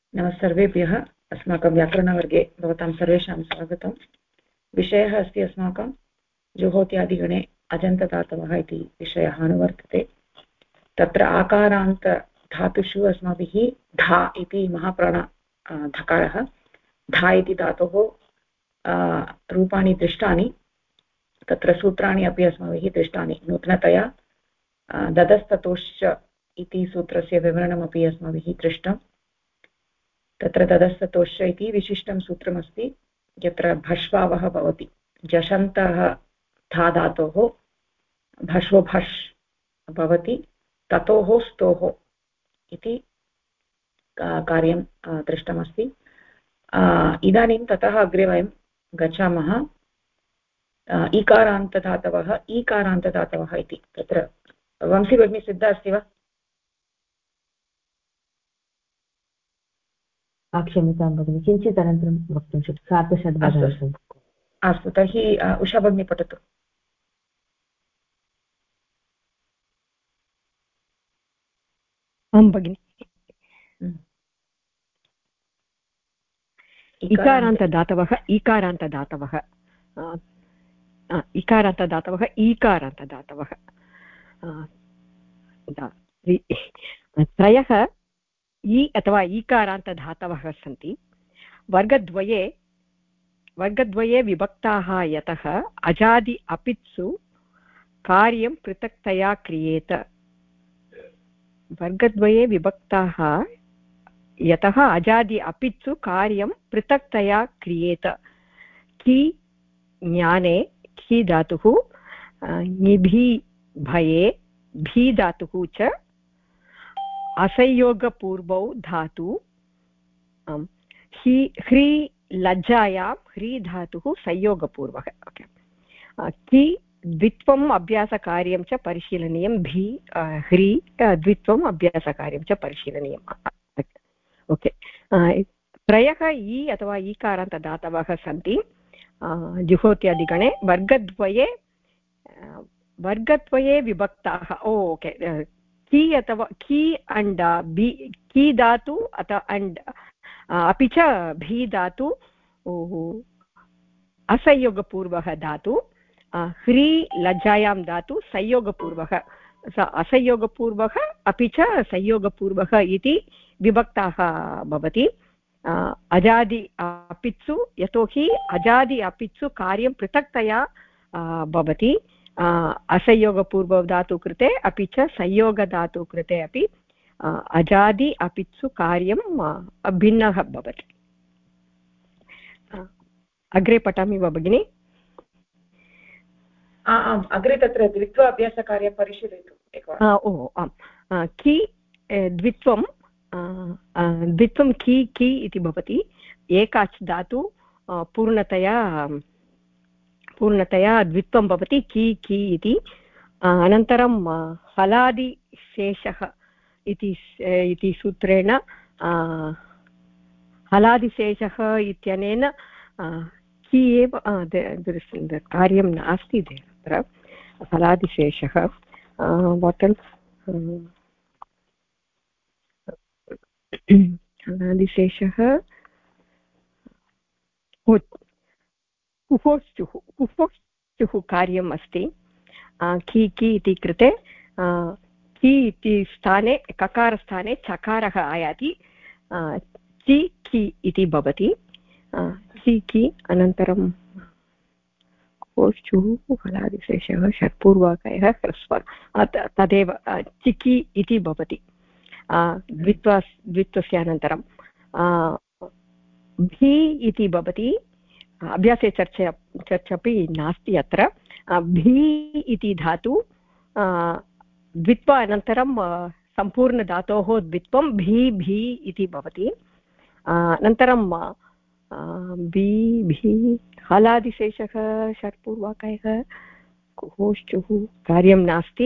नमः सर्वेभ्यः। अस्माकं व्याकरणवर्गे भवतां सर्वेषां स्वागतं। विषयः अस्ति अस्माकं जुहोत्यादिगणे अजन्तदातवः इति विषयः अनुवर्तते। तत्र आकारान्तधातुषु अस्माभिः धा इति महाप्राण धकारः, धा इति धातोः रूपाणि दृष्टानि। तत्र सूत्राणि अपि अस्माभिः दृष्टानि। नूतनतया ददस्ततोश्च इति सूत्रस्य विवरणमपि अस्माभिः दृष्टम्। तत्र ददस्ततोश्च इति विशिष्टं सूत्रमस्ति, यत्र भष्वावः भवति। जषन्तः धा धातोः भष्वो भष् भवति, ततोः स्तोः इति कार्यं दृष्टमस्ति। इदानीं ततः अग्रे वयं गच्छामः। ईकारान्तदातवः ईकारान्तदातवः इति। तत्र वंशी भगिनी सिद्धा अस्ति वा? क्षम्यतां भगिनि, किञ्चित् अनन्तरं वक्तुं शक्यते, सार्धषड्वादनन्तरम्। अस्तु, तर्हि उषा भगिनी पठतु। आं भगिनि। इकारान्तदातवः ईकारान्तदातवः इकारान्तदातवः ईकारान्तदातवः त्रयः इ अथवा ईकारान्तधातवः सन्ति। वर्गद्वये विभक्ताः यतः अजादि अपित्सु कार्यं पृथक्तया क्रियेत। वर्गद्वये विभक्ताः यतः अजादि अपित्सु कार्यं पृथक्तया क्रियेत। कि ज्ञाने खि धातुः, निभि भये भी धातुः च, असंयोगपूर्वौ धातु, ह्री लज्जायां ह्री धातुः संयोगपूर्वः। कि द्वित्वम् अभ्यासकार्यं च परिशीलनीयं। भी ह्री द्वित्वम् अभ्यासकार्यं च परिशीलनीयम्। ओके, त्रयः इ अथवा ईकारान्तदातवः सन्ति जुहोत्यादिगणे। वर्गद्वये विभक्ताः। ओके, कि अथवा कि अण्ड् बि, कि धातु अथवा अण्ड् अपि च भी धातु असंयोगपूर्वः धातु। ह्री लज्जायां धातु संयोगपूर्वः, असंयोगपूर्वः अपि च संयोगपूर्वः इति विभक्ताः भवति। अजादि अपित्सु, यतोहि अजादि अपित्सु कार्यं पृथक्तया भवति। असंयोगपूर्वधातु कृते अपि च संयोगधातु कृते अपि अजादि अपित्सु कार्यं भिन्नः भवति। अग्रे पठामि वा भगिनि? अग्रे तत्र द्वित्व अभ्यासकार्यं परिशीलयतु एकवारम्। आम्। कि द्वित्वं कि कि इति भवति। एकाच् धातु पूर्णतया द्वित्वं भवति, कि कि इति। अनन्तरं हलादिशेषः इति सूत्रेण, हलादिशेषः इत्यनेन कि एव कार्यं नास्ति तत्र। हलादिशेषः हलादिशेषः कुहोश्चुः कार्यम् अस्ति। कि इति कृते कि इति स्थाने, ककारस्थाने चकारः आयाति, कि इति भवति। कि अनन्तरं कुहोश्चुः हलादिशेषः षट्पूर्वाकयः ह्रस्वः, तदेव चिकि इति भवति द्वित्वस्य अनन्तरं। भी इति भवति। अभ्यासे चर्चापि नास्ति अत्र। भी इति धातु द्वित्व अनन्तरं सम्पूर्णधातोः द्वित्वं भी इति भवति। अनन्तरं भी हलादिशेषः षट्पूर्वाकयः कुहोश्चुः कार्यं नास्ति।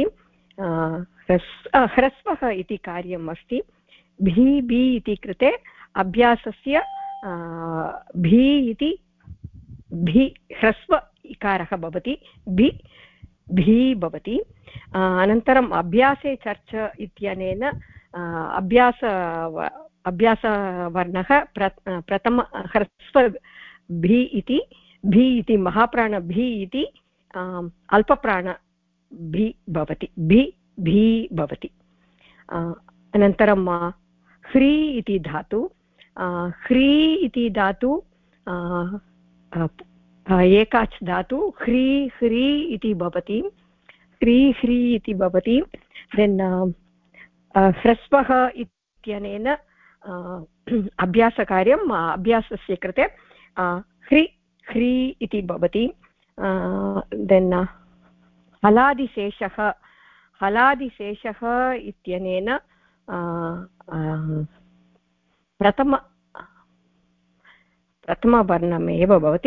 ह्रस्वः इति कार्यम् अस्ति। भी इति कृते अभ्यासस्य भी इति भी ह्रस्व इकारः भवति, भी भवति। अनन्तरम् अभ्यासे चर्च इत्यनेन अभ्यासवर्णः प्रथम ह्रस्व भी इति महाप्राण भी इति अल्पप्राण भी भवति भी भवति। अनन्तरं ह्री इति धातु, ह्री इति धातु एकाच् धातु, ह्री ह्री इति भवति, ह्री ह्री इति भवति। देन् ह्रस्वः इत्यनेन अभ्यासकार्यम् अभ्यासस्य कृते ह्री ह्री इति भवति। देन् हलादिशेषः इत्यनेन प्रथमवर्णमेव भवति,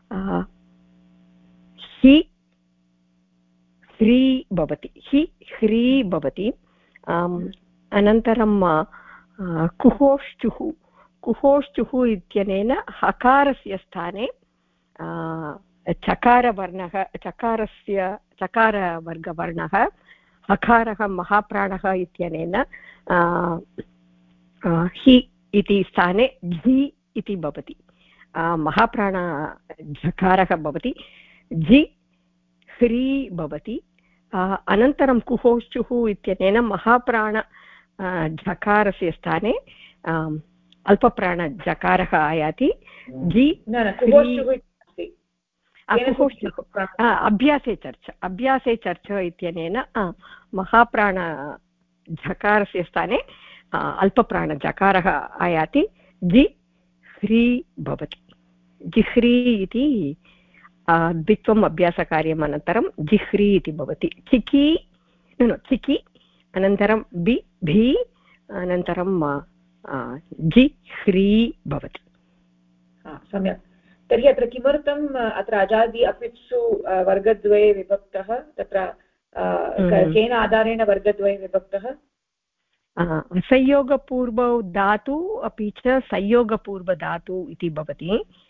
हि ह्री भवति, हि ह्री भवति। अनन्तरं कुहोश्चुः इत्यनेन हकारस्य स्थाने चकारवर्गवर्णः, हकारः महाप्राणः इत्यनेन हि इति स्थाने झि इति भवति, महाप्राण झकारः भवति, झि ह्री भवति। अनन्तरं कुहोश्चुः इत्यनेन महाप्राण झकारस्य स्थाने अल्पप्राण झकारः आयाति, झि अभ्यासे चर्च इत्यनेन महाप्राण झकारस्य स्थाने अल्पप्राण झकारः आयाति, जि ह्री भवति, जिह्री इति द्वित्वम् अभ्यासकार्यम् अनन्तरं जिह्री इति भवति। चिकि अनन्तरं भी अनन्तरं जिह्री भवति। सम्यक्। तर्हि अत्र किमर्थम् अत्र अजादि अपित्सु वर्गद्वये विभक्तः, तत्र केन आधारेण वर्गद्वये विभक्तः? संयोगपूर्वौ धातु अपि च संयोगपूर्वधातु इति भवति।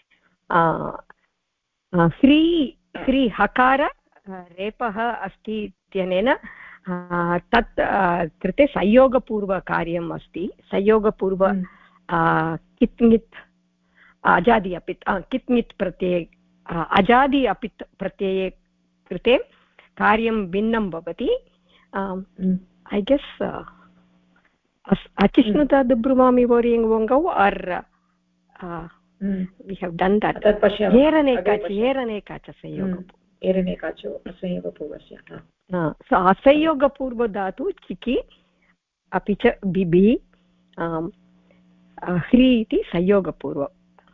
ह्री हकार रेपः अस्ति इत्यनेन तत् कृते संयोगपूर्वकार्यम् अस्ति। संयोगपूर्व कित्ङित् अजादि अपित् कित्ङित् प्रत्यये अजादि अपित् प्रत्यये कृते कार्यं भिन्नं भवति। ऐ गेस् अचिष्णुता दुब्रुमामि वोरियङ् वोङ्गौ आर् we have done that. एरनेकाचो so असंयोगपूर्वधातु चिकि अपि च बिबि ह्री इति संयोगपूर्व।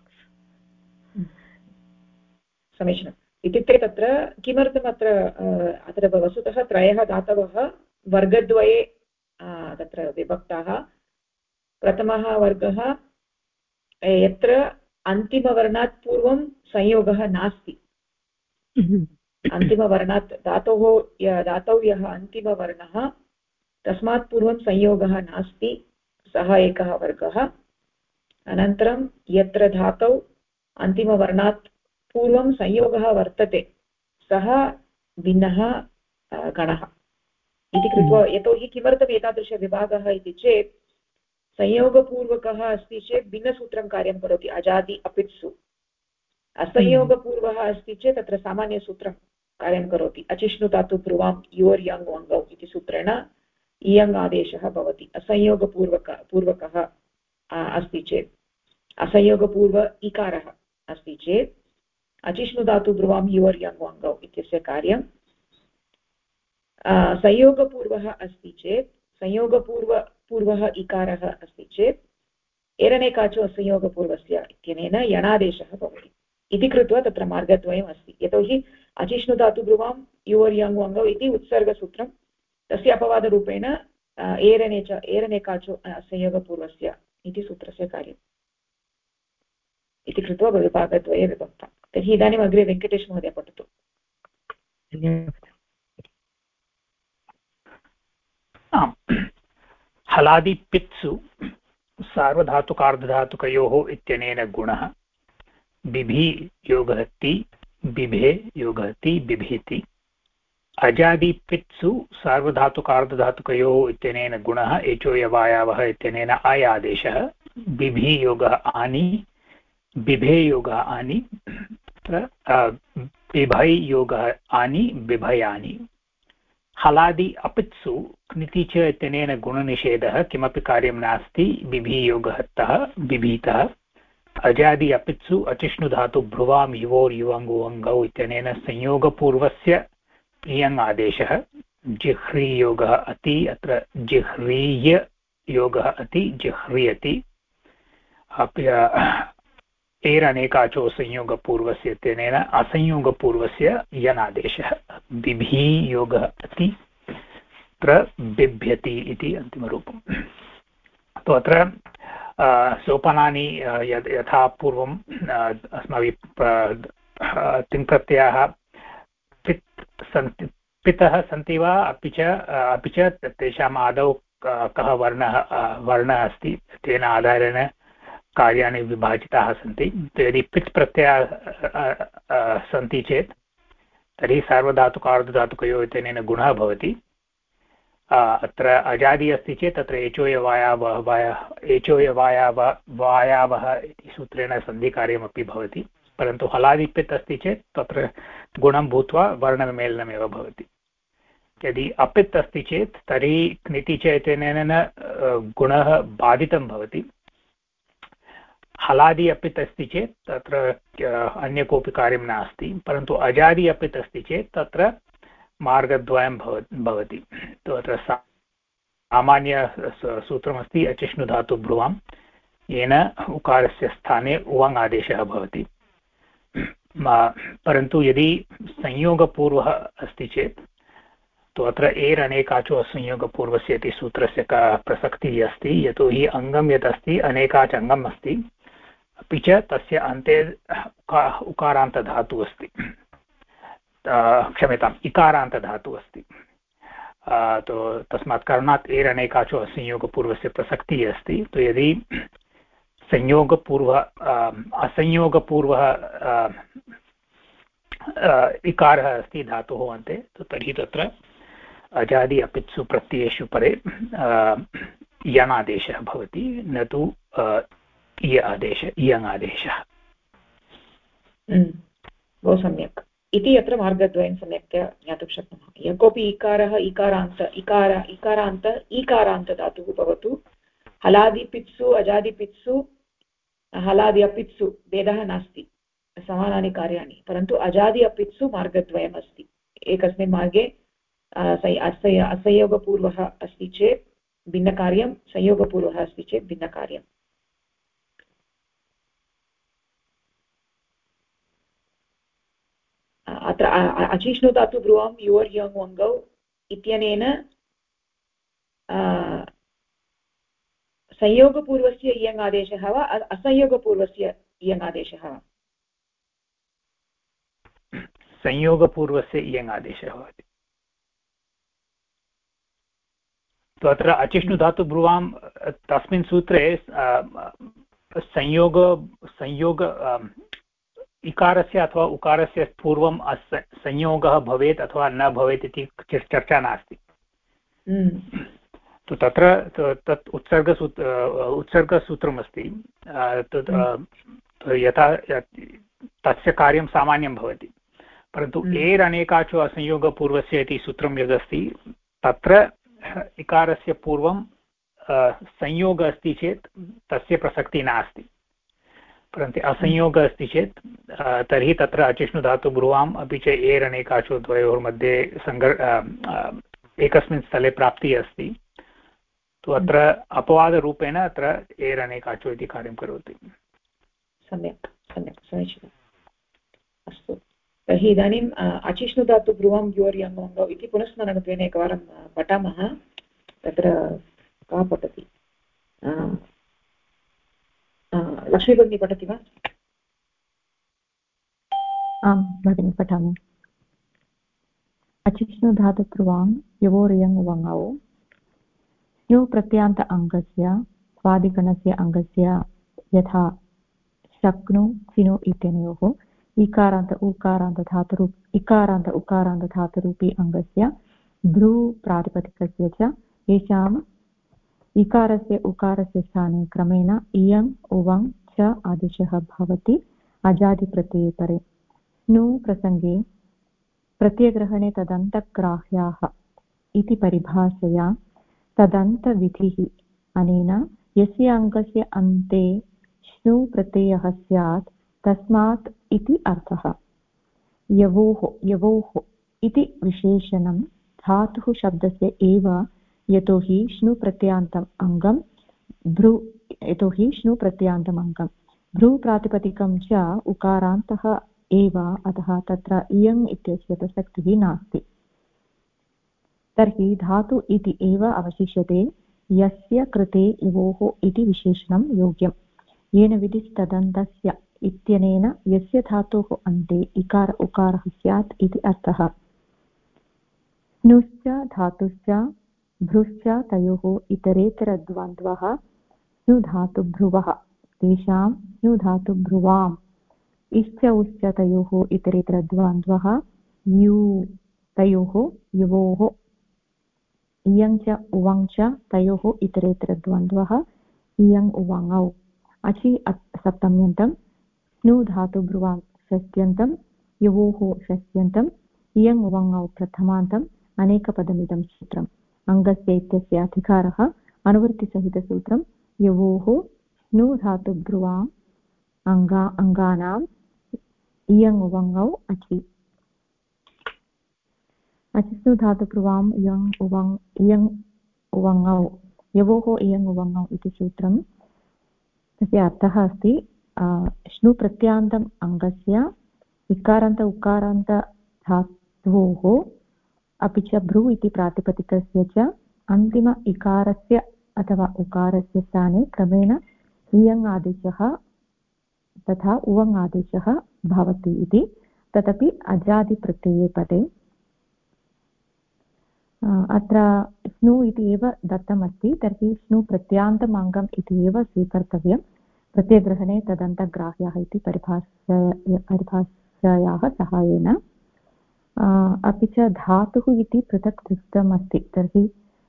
समीचीनम्। इत्युक्ते तत्र किमर्थम् अत्र वस्तुतः त्रयः धातवः वर्गद्वये तत्र विभक्ताः। प्रथमः वर्गः यत्र अन्तिमवर्णात् पूर्वं संयोगः नास्ति। अन्तिमवर्णात् धातौ यः अन्तिमवर्णः तस्मात् पूर्वं संयोगः नास्ति, सः एकः वर्गः। अनन्तरं यत्र धातौ अन्तिमवर्णात् पूर्वं संयोगः वर्तते सः भिन्नः गणः इति कृत्वा। यतोहि किमर्थम् एतादृशविभागः इति चेत् संयोगपूर्वकः अस्ति चेत् भिन्नसूत्रं कार्यं करोति अजादि अपित्सु। असंयोगपूर्वः अस्ति चेत् तत्र सामान्यसूत्रं कार्यं करोति। अचिष्णुधातु ब्रुवां योर् यङ् वङ्गौ इति सूत्रेण इयङ् आदेशः भवति। असंयोगपूर्वकः अस्ति चेत्, असंयोगपूर्व इकारः अस्ति चेत् अचिष्णुधातु ब्रुवां योर् यङ् वङ्गौ इत्यस्य कार्यं। संयोगपूर्वः अस्ति चेत्, संयोगपूर्वः इकारः अस्ति चेत् एरनेकाचो असंयोगपूर्वस्य इत्यनेन यणादेशः भवति इति कृत्वा तत्र मार्गद्वयम् अस्ति। यतोहि अचिष्णुधातु ब्रुवां योर् यङ् वङ्गौ इति उत्सर्गसूत्रं, तस्य अपवादरूपेण एरनेकाचो असंयोगपूर्वस्य इति सूत्रस्य कार्यम् इति कृत्वा विभागद्वये विभक्तं। तर्हि इदानीम् अग्रे वेङ्कटेश महोदय पठतु। हलादिपित्सु सार्वधातुकार्धधातुकयोः इत्यनेन गुणः बिभि योगहति, बिभे योगहति, बिभीति। अजादिपित्सु सार्वधातुकार्धधातुकयोः इत्यनेन गुणः एचोयवायावः इत्यनेन अय आदेशः बिभियोगः आनि बिभेयोगः आनि बिभयोगः आनि बिभयानि हलादि अपित्सु क्निति च इत्यनेन गुणनिषेधः किमपि कार्यं नास्ति बिभियोगः बिभीतः अजादि अपित्सु अचिष्णुधातु भ्रुवां युवोर्युवङ्गुवङ्गौ इत्यनेन संयोगपूर्वस्य इयङ् आदेशः जिह्रीयोगः अति अत्र जिह्रीय योगः अति जिह्रियति एरनेकाचो संयोगपूर्वस्य इत्यनेन असंयोगपूर्वस्य यनादेशः बिभीयोगः अति प्रबिभ्यति इति अन्तिमरूपम् तो अत्र सोपानानि यथा पूर्वम् अस्माभिः तिङ्प्रत्ययाः पितः सन्ति वा अपि च तेषाम् आदौ कः वर्णः अस्ति तेन आधारेण कार्याणि विभाजिताः सन्ति यदि पित् प्रत्ययाः सन्ति चेत् तर्हि सार्वधातुकार्धधातुकयोः इत्यनेन गुणः भवति अत्र अजादि अस्ति चेत् तत्र एचोयवायावः इति सूत्रेण सन्धिकार्यमपि भवति परन्तु हलादिपित् अस्ति चेत् तत्र गुणं भूत्वा वर्णमेलनमेव भवति यदि अपित् अस्ति चेत् तर्हि क्निति च इत्यनेन गुणः बाधितं भवति हलादि अपित् अस्ति चेत् तत्र अन्य कोऽपि कार्यं नास्ति परन्तु अजादि अपित् अस्ति चेत् तत्र मार्गद्वयं भवति तो अत्र सामान्य सूत्रमस्ति अचिष्णुधातु भ्रुवां येन उकारस्य स्थाने उवङ् आदेशः भवति परन्तु यदि संयोगपूर्वः अस्ति चेत् तो अत्र एरनेकाचो असंयोगपूर्वस्य इति सूत्रस्य का प्रसक्तिः अस्ति यतोहि अङ्गं यत् अस्ति अनेकाच अङ्गम् अस्ति अपि च तस्य अन्ते उकारान्तधातुः अस्ति क्षम्यताम् इकारान्तधातुः अस्ति तो तस्मात् कारणात् एरनेकाचो असंयोगपूर्वस्य प्रसक्तिः अस्ति तो यदि असंयोगपूर्वः इकारः अस्ति धातोः अन्ते तो तर्हि तत्र अजादि अपित्सु प्रत्ययेषु परे यणादेशः भवति न तु इयङ् आदेशः बहु सम्यक् इति अत्र मार्गद्वयं सम्यक्तया ज्ञातुं शक्नुमः यः कोऽपि इकारः ईकारान्तधातुः भवतु हलादिपित्सु अजादिपित्सु हलादि अपित्सु भेदः नास्ति समानानि कार्याणि परन्तु अजादि अपित्सु मार्गद्वयम् अस्ति एकस्मिन् मार्गे असंयोगपूर्वः अस्ति चेत् भिन्नकार्यं संयोगपूर्वः अस्ति चेत् भिन्नकार्यम् अत्र अचिष्णुधातु ब्रुवां युवर् यङ् वङ्गौ इत्यनेन संयोगपूर्वस्य इयङ् आदेशः वा असंयोगपूर्वस्य इयङ् आदेशः वा संयोगपूर्वस्य इयङ् आदेशः भवति अत्र अचिष्णुधातु ब्रुवां तस्मिन् सूत्रे संयोग इकारस्य अथवा उकारस्य पूर्वं संयोगः भवेत् अथवा न भवेत् इति चर्चा नास्ति तो तत्र तत् उत्सर्गसूत्रमस्ति यथा तस्य कार्यं सामान्यं भवति परन्तु एर् अनेकाचो असंयोगपूर्वस्य इति सूत्रं यदस्ति तत्र इकारस्य पूर्वं संयोगः अस्ति चेत् तस्य प्रसक्तिः नास्ति परन्तु असंयोगः अस्ति चेत् तर्हि तत्र अचिष्णुधातु ब्रुवाम् अपि च एर् अनेकाचो द्वयोर्मध्ये एकस्मिन् स्थले प्राप्तिः अस्ति तु अत्र अपवादरूपेण अत्र एर् अनेकाचो इति कार्यं करोति सम्यक् सम्यक् समीचीनम् अस्तु तर्हि इदानीम् अचिष्णुधातु ब्रुवां योर् यङ् वङ्गौ इति पुनस्मरणत्वेन एकवारं पठामः तत्र का पठति लक्ष्मी भगिनी पठति वा आं भगिनी पठामि अचिष्णुधातुब्रुवां युवोर्यङ् वङौ स्नु प्रत्यान्त अङ्गस्य स्वादिगणस्य अङ्गस्य यथा शक्नु क्विनु इत्यनयोः इकारान्त उकारान्त धातुरूप इकारान्त उकारान्त धातुरूपी अङ्गस्य भ्रू प्रातिपदिकस्य च येषाम् इकारस्य उकारस्य स्थाने क्रमेण इयम् उवङ् च आदेशः भवति अजादिप्रत्यये परे। स्नु प्रसङ्गे प्रत्ययग्रहणे तदन्तग्राह्याः इति परिभाषया तदन्तविधिः अनेन यस्य अङ्गस्य अन्ते स्नु प्रत्ययः स्यात् तस्मात् इति अर्थः। यवोः इति विशेषणं धातुः शब्दस्य एव यतोहि स्नु प्रत्ययान्तम् अङ्गं भ्रू प्रातिपदिकं च उकारान्तः एव अतः तत्र इयङ् इत्यस्य प्रसक्तिः नास्ति। तर्हि धातु इति एव अवशिष्यते यस्य कृते यवोः इति विशेषणं योग्यं। येन विधिस्तदन्तस्य इत्यनेन यस्य धातोः अन्ते इकार उकारः स्यात् इति अर्थः। स्नुश्च धातुश्च भ्रुश्च तयोः इतरेतरद्वन्द्वः स्नुधातुभ्रुवः तेषां स्नुधातुभ्रुवाम् इश्च उश्च तयोः इतरेतरद्वन्द्वः यू तयोः युवोः इयं च उवं च तयोः इतरेतरद्वन्द्वः इयम् उवङौ। अचि सप्तम्यन्तं स्नु धातुभ्रुवां षष्ट्यन्तं युवोः षष्ट्यन्तम् इयम् उवङौ प्रथमान्तम् अनेकपदमिदं सूत्रम्। अङ्गस्य इत्यस्य अधिकारः अनुवृत्तिसहितसूत्रं युवोः स्नु धातुभ्रुवाम् अङ्गानाम् इयम् उवङौ अचि। अचिस्तु धातुभ्रुवाम् इयम् उवङौ यवोः इयम् उवङौ इति सूत्रं। तस्य अर्थः अस्ति स्नु प्रत्यान्तम् अङ्गस्य इकारान्त उकारान्त धातोः अपि च भ्रू इति प्रातिपदिकस्य च अन्तिम इकारस्य अथवा उकारस्य स्थाने क्रमेण इयङ् आदेशः तथा उवङ् आदेशः भवति इति। तदपि अजादिप्रत्यये पदे। अत्र स्नु इति एव दत्तमस्ति तर्हि स्नु प्रत्यान्तम् अङ्गम् इति एव स्वीकर्तव्यं प्रत्ययग्रहणे तदन्तग्राह्यः इति परिभाषायाः सहायेन। अपि च धातुः इति पृथक् दृष्टमस्ति तर्हि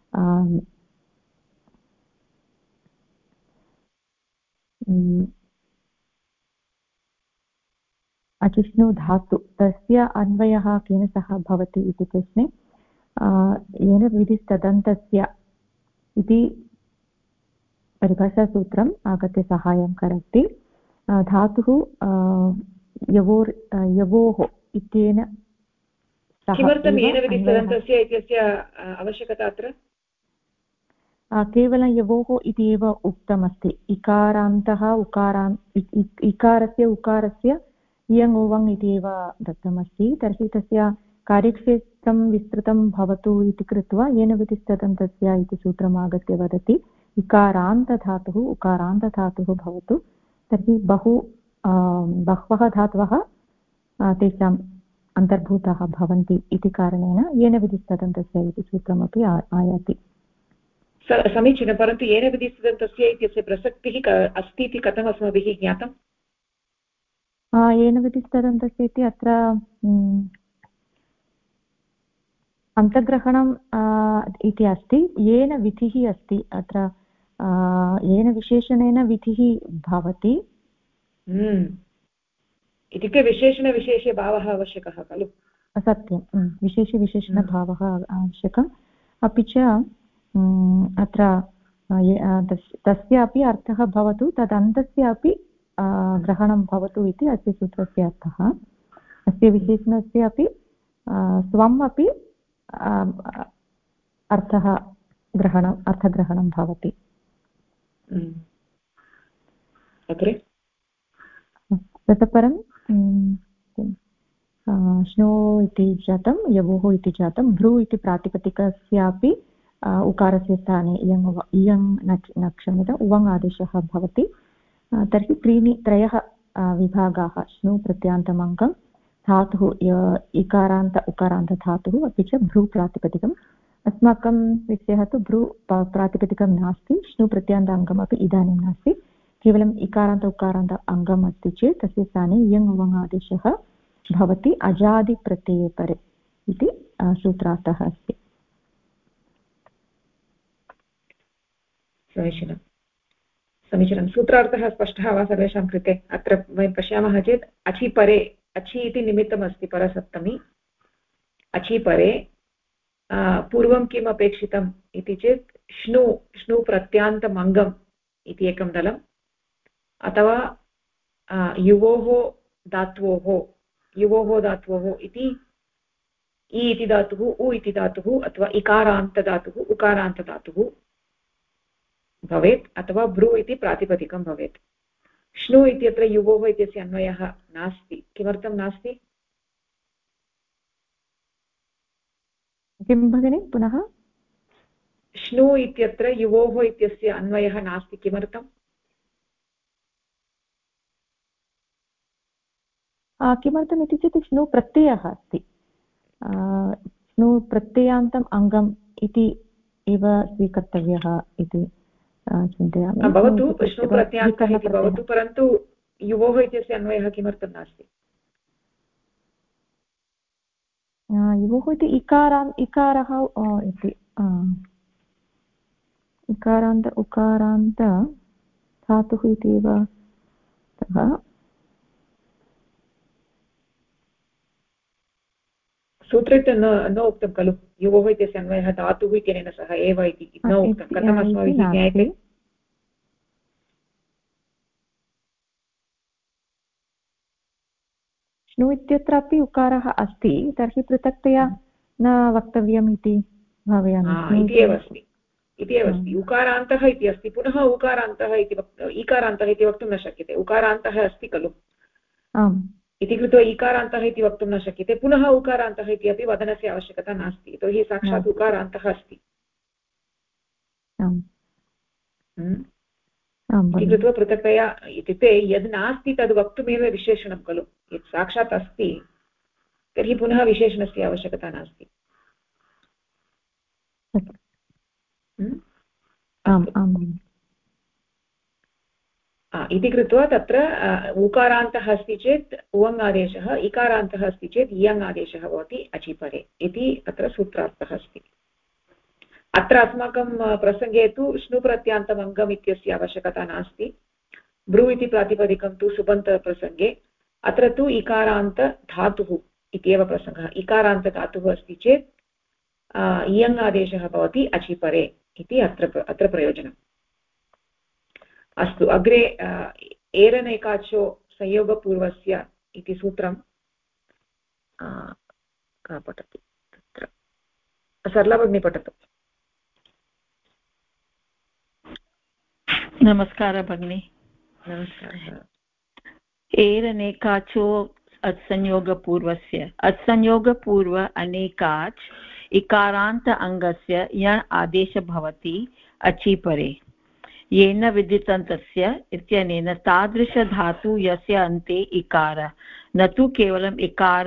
अचिष्णु धातु तस्य अन्वयः केन सह भवति इति प्रश्ने येन विधिस्तदन्तस्य इति परिभाषासूत्रम् आगत्य साहाय्यं करोति। धातुः यवोः इत्येन किमर्थं येन विधिस्तदन्तस्य इत्यस्य आवश्यकता अत्र? केवलं यवोः इति एव उक्तमस्ति। इकारान्तः इकारस्य उकारस्य इयङ् उवङ् इति एव दत्तमस्ति। तर्हि तस्य कार्यक्षेत्रं विस्तृतं भवतु इति कृत्वा येन विधिस्तदन्तस्य इति सूत्रम् आगत्य वदति इकारान्तधातुः उकारान्तधातुः भवतु। तर्हि बहवः धातवः तेषाम् अन्तर्भूताः भवन्ति इति कारणेन येन विधिस्तदन्तस्य इति सूत्रमपि आयाति। समीचीनं। परन्तु येन विधिस्तदन्तस्य इत्यस्य प्रसक्तिः अस्ति इति कथम् अस्माभिः ज्ञातम्? येन विधिस्तदन्तस्य इति अत्र अन्तर्ग्रहणम् इति अस्ति। येन विधिः अस्ति अत्र येन विशेषणेन विधिः भवति। इत्युक्ते विशेषणविशेषभावः आवश्यकः खलु? सत्यं विशेषविशेषणभावः आवश्यकम्। अपि च अत्र तस्यापि अर्थः भवतु तदन्तस्य अपि ग्रहणं भवतु इति अस्य सूत्रस्य अर्थः। अस्य विशेषणस्य अपि स्वम् अपि अर्थग्रहणं भवति। ततः परं स्नो इति जातं यवोः इति जातं भ्रू इति प्रातिपदिकस्यापि उकारस्य स्थाने इयं न क्षम्यताम् उवङ् आदेशः भवति। तर्हि त्रयः विभागाः स्नु प्रत्यान्तमङ्गं धातुः इकारान्त उकारान्त धातुः अपि च भ्रू प्रातिपदिकम्। अस्माकं विषयः तु भ्रू प्रातिपदिकं नास्ति स्नु प्रत्यान्ताङ्गमपि इदानीं नास्ति केवलम् इकारान्त उकारान्त अङ्गम् अस्ति चेत् तस्य स्थाने यङ् वङ् आदेशः भवति अजादिप्रत्यये परे इति सूत्रार्थः अस्ति। समीचीनं समीचीनं। सूत्रार्थः स्पष्टः वा सर्वेषां कृते? अत्र वयं पश्यामः चेत् अचि परे, अचि इति निमित्तमस्ति परसप्तमी, अचि परे पूर्वं किम् अपेक्षितम् इति चेत् श्नु, श्नु प्रत्यान्तमङ्गम् इति एकं दलम्, अथवा युवोः धात्वोः इति इ इति धातुः, उ इति धातुः, अथवा इकारान्तधातुः उकारान्तधातुः भवेत्, अथवा भ्रू इति प्रातिपदिकं भवेत्। श्नु इत्यत्र युवोः इत्यस्य अन्वयः नास्ति। किमर्थं नास्ति? किं भगिनि पुनः? श्नु इत्यत्र युवोः इत्यस्य अन्वयः नास्ति। किमर्थम्? किमर्थम् इति चेत् श्नु प्रत्ययः अस्ति। श्नु प्रत्ययान्तम् अङ्गम् इति एव स्वीकर्तव्यः इति चिन्तयामि। भवतु, श्नु प्रत्यान्तः इति भवतु, परन्तु युवोः इत्यस्य अन्वयः किमर्थं नास्ति? युवोः इति इकारः इति इकारान्त उकारान्त धातुः इति एव। सूत्रे न उक्तं खलु युवोः इत्यस्य अन्वयः धातुः इत्यनेन सह एव इति न उक्तं। कथम् अस्माभिः ज्ञायते? श्नु इत्यत्रापि उकारः अस्ति, तर्हि पृथक्तया न वक्तव्यम् इति भावयामि। इति एव अस्ति। उकारान्तः इति अस्ति, पुनः उकारान्तः इति इकारान्तः इति वक्तुं न शक्यते। उकारान्तः अस्ति खलु, आम् इति कृत्वा इकारान्तः इति वक्तुं न शक्यते। पुनः उकारान्तः इति अपि वदनस्य आवश्यकता नास्ति, यतोहि साक्षात् उकारान्तः अस्ति। इति कृत्वा पृथक्तया, इत्युक्ते यद् नास्ति तद् वक्तुमेव विशेषणं खलु। यत् साक्षात् अस्ति तर्हि पुनः विशेषणस्य आवश्यकता नास्ति। इति कृत्वा तत्र उकारान्तः अस्ति चेत् उवङ् आदेशः, इकारान्तः अस्ति चेत् इयङ् आदेशः भवति अचिपरे इति अत्र सूत्रार्थः अस्ति। अत्र अस्माकं प्रसङ्गे तु श्नुप्रत्यान्तमङ्गम् इत्यस्य आवश्यकता नास्ति। भ्रू इति प्रातिपदिकं तु सुबन्तप्रसङ्गे, अत्र तु इकारान्तधातुः इत्येव प्रसङ्गः। इकारान्तधातुः अस्ति चेत् इयङ् आदेशः भवति अचिपरे इति अत्र प्रयोजनम्। अस्तु, अग्रे एरनेकाचो संयोगपूर्वस्य इति सूत्रं का पठति? तत्र सरला भगिनी पठतु। नमस्कारः भगिनी। नमस्कारः। एरनेकाचो अत्संयोगपूर्वस्य, अत्संयोगपूर्व अनेकाच् इकारान्त अङ्गस्य यण् आदेशः भवति अचिपरे येन विदितन्तस्य इत्यनेन तादृशधातु यस्य अन्ते इकार, न तु केवलम् इकार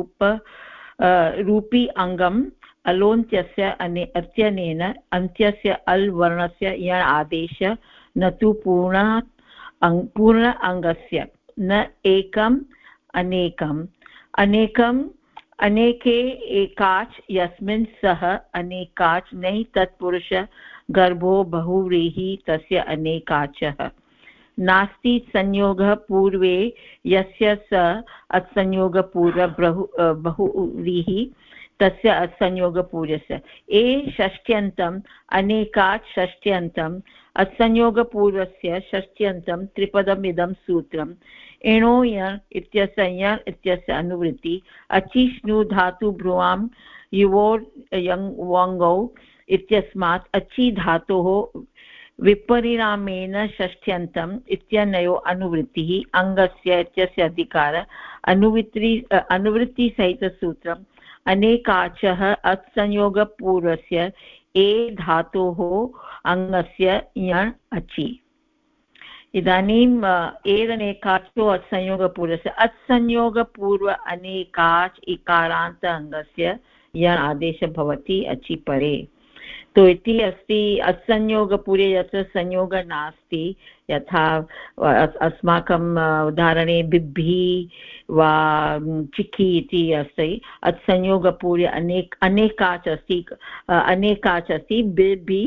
रूपी अङ्गम् अलोन्त्यस्य इत्यनेन अन्त्यस्य अल् वर्णस्य यण् आदेशः, न तु पूर्ण अङ्गस्य, न एकम् अनेकम् अनेकम् अनेके एकाच् यस्मिन् सः अनेकाच् नहि तत्पुरुष गर्भो बहुव्रीहि तस्य अनेकाचः नास्ति संयोगः पूर्वे यस्य स अत्संयोगपूर्व बहुव्रीहि तस्य अत्संयोगपूर्वस्य ए षष्ट्यन्तम् अनेकाच् षष्ट्यन्तम् अत्संयोगपूर्वस्य षष्ट्यन्तं त्रिपदमिदं सूत्रम् एणो यण् इत्यस्य यण् इत्यस्य अनुवृत्ति अचिष्णु धातु भ्रुवां युवोर् यङ् वङ्गौ इत्यस्मात् अचि धातोः विपरिणामेन षष्ठ्यन्तम् इत्यनयोः अनुवृत्तिः अङ्गस्य इत्यस्य अधिकार अनुवृत्तिसहितसूत्रम् अनेकाचः अत्संयोगपूर्वस्य ए धातोः अङ्गस्य यण् अचि। इदानीम् एरनेकाचो अत्संयोगपूर्वस्य अत्संयोगपूर्व अनेकाच् इकारान्त अङ्गस्य यण् आदेशः भवति अचि परे। तो इति अस्ति असंयोगपुरे यत्र संयोगः नास्ति यथा अस्माकं उदाहरणे बिब्भी वा चिक्की इति अस्ति असंयोगपुरे अनेकाच् अस्ति अनेकाच् अस्ति बिब्भी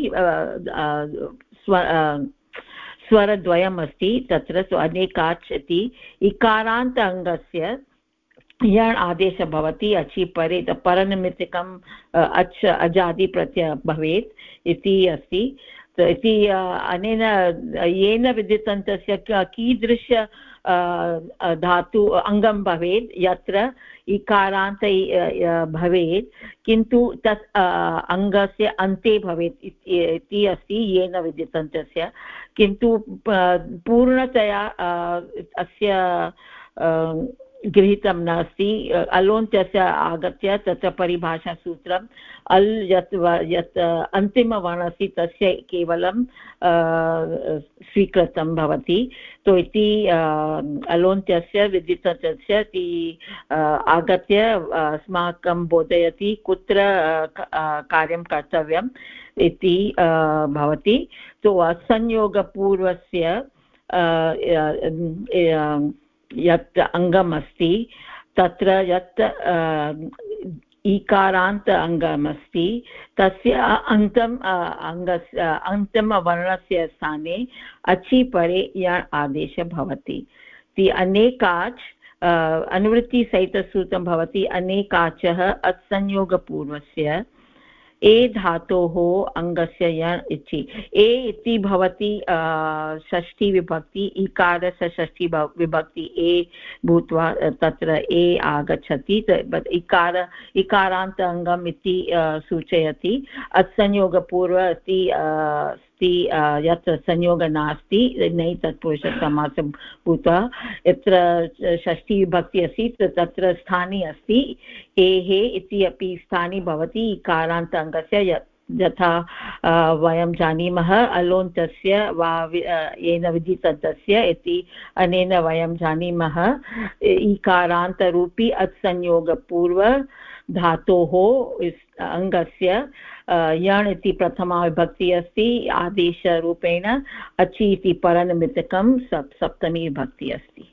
स्वरद्वयम् अस्ति तत्र अनेकाच् इति इकारान्त अङ्गस्य यण् आदेशः भवति अचि परे परनिमित्तिकम् अच् अजादि प्रत्ययः भवेत् इति अस्ति इति अनेन येन विद्युतन्तस्य कीदृश धातु अङ्गं भवेत् यत्र इकारान्त भवेत् किन्तु तत् अङ्गस्य अन्ते भवेत् इति अस्ति येन विद्युतन्तस्य किन्तु पूर्णतया अस्य गृहीतं नास्ति अलोन्त्यस्य आगत्य तत्र परिभाषासूत्रम् अल् यत् अन्तिमवर्णः तस्य केवलं स्वीकृतं भवति तो इति अलोन्त्यस्य विद्युतन्तस्य इति आगत्य अस्माकं बोधयति कुत्र कार्यं कर्तव्यम् इति भवति तो असंयोगपूर्वस्य यत् अङ्गम् अस्ति तत्र यत् ईकारान्त अङ्गमस्ति तस्य अन्तिमवर्णस्य स्थाने अचि परे यण् आदेशः भवति इति अनेकाच् अनुवृत्तिसहितसूत्रं भवति अनेकाचः असंयोगपूर्वस्य ए धातोः अङ्गस्य यण् इति ए इति भवति षष्ठी विभक्ति इकारस्य षष्ठी विभक्ति ए भूत्वा तत्र ए आगच्छति इकारान्त अङ्गम् इति सूचयति असंयोगपूर्व इति यत्र संयोगः नास्ति नै तत्पुरुषसमासं भूत्वा यत्र षष्ठी विभक्ति अस्ति तत्र स्थाने अस्ति एः इति अपि स्थाने भवति इकारान्त अङ्गस्य यथा वयं जानीमः अलोन्तस्य वा येन विधितन्तस्य इति अनेन वयं जानीमः इकारान्तरूपी असंयोगपूर्व धातोः अङ्गस्य यण् इति प्रथमा विभक्ति अस्ति आदेशरूपेण अचि इति परनिमित्तकं सप्तमी विभक्ति अस्ति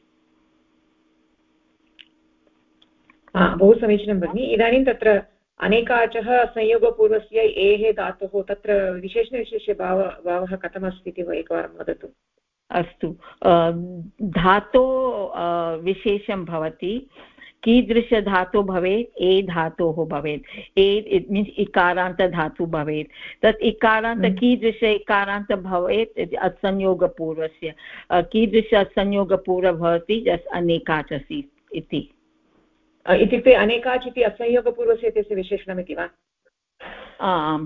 बहु समीचीनं भगिनि इदानीं तत्र अनेकाचः संयोगपूर्वस्य एः धातुः तत्र विशेषभावः कथमस्ति इति एकवारं वदतु अस्तु धातो विशेषं भवति कीदृशधातु भवेत् ए धातोः भवेत् ए इट् मीन्स् इकारान्त धातु भवेत् तत् इकारान्त कीदृश इकारान्त भवेत् असंयोगपूर्वस्य कीदृश असंयोगपूर्व भवति जस् अनेकाच् अस्ति इति इत्युक्ते अनेकाच् इति असंयोगपूर्वस्य इत्यस्य विशेषणमिति वा आम्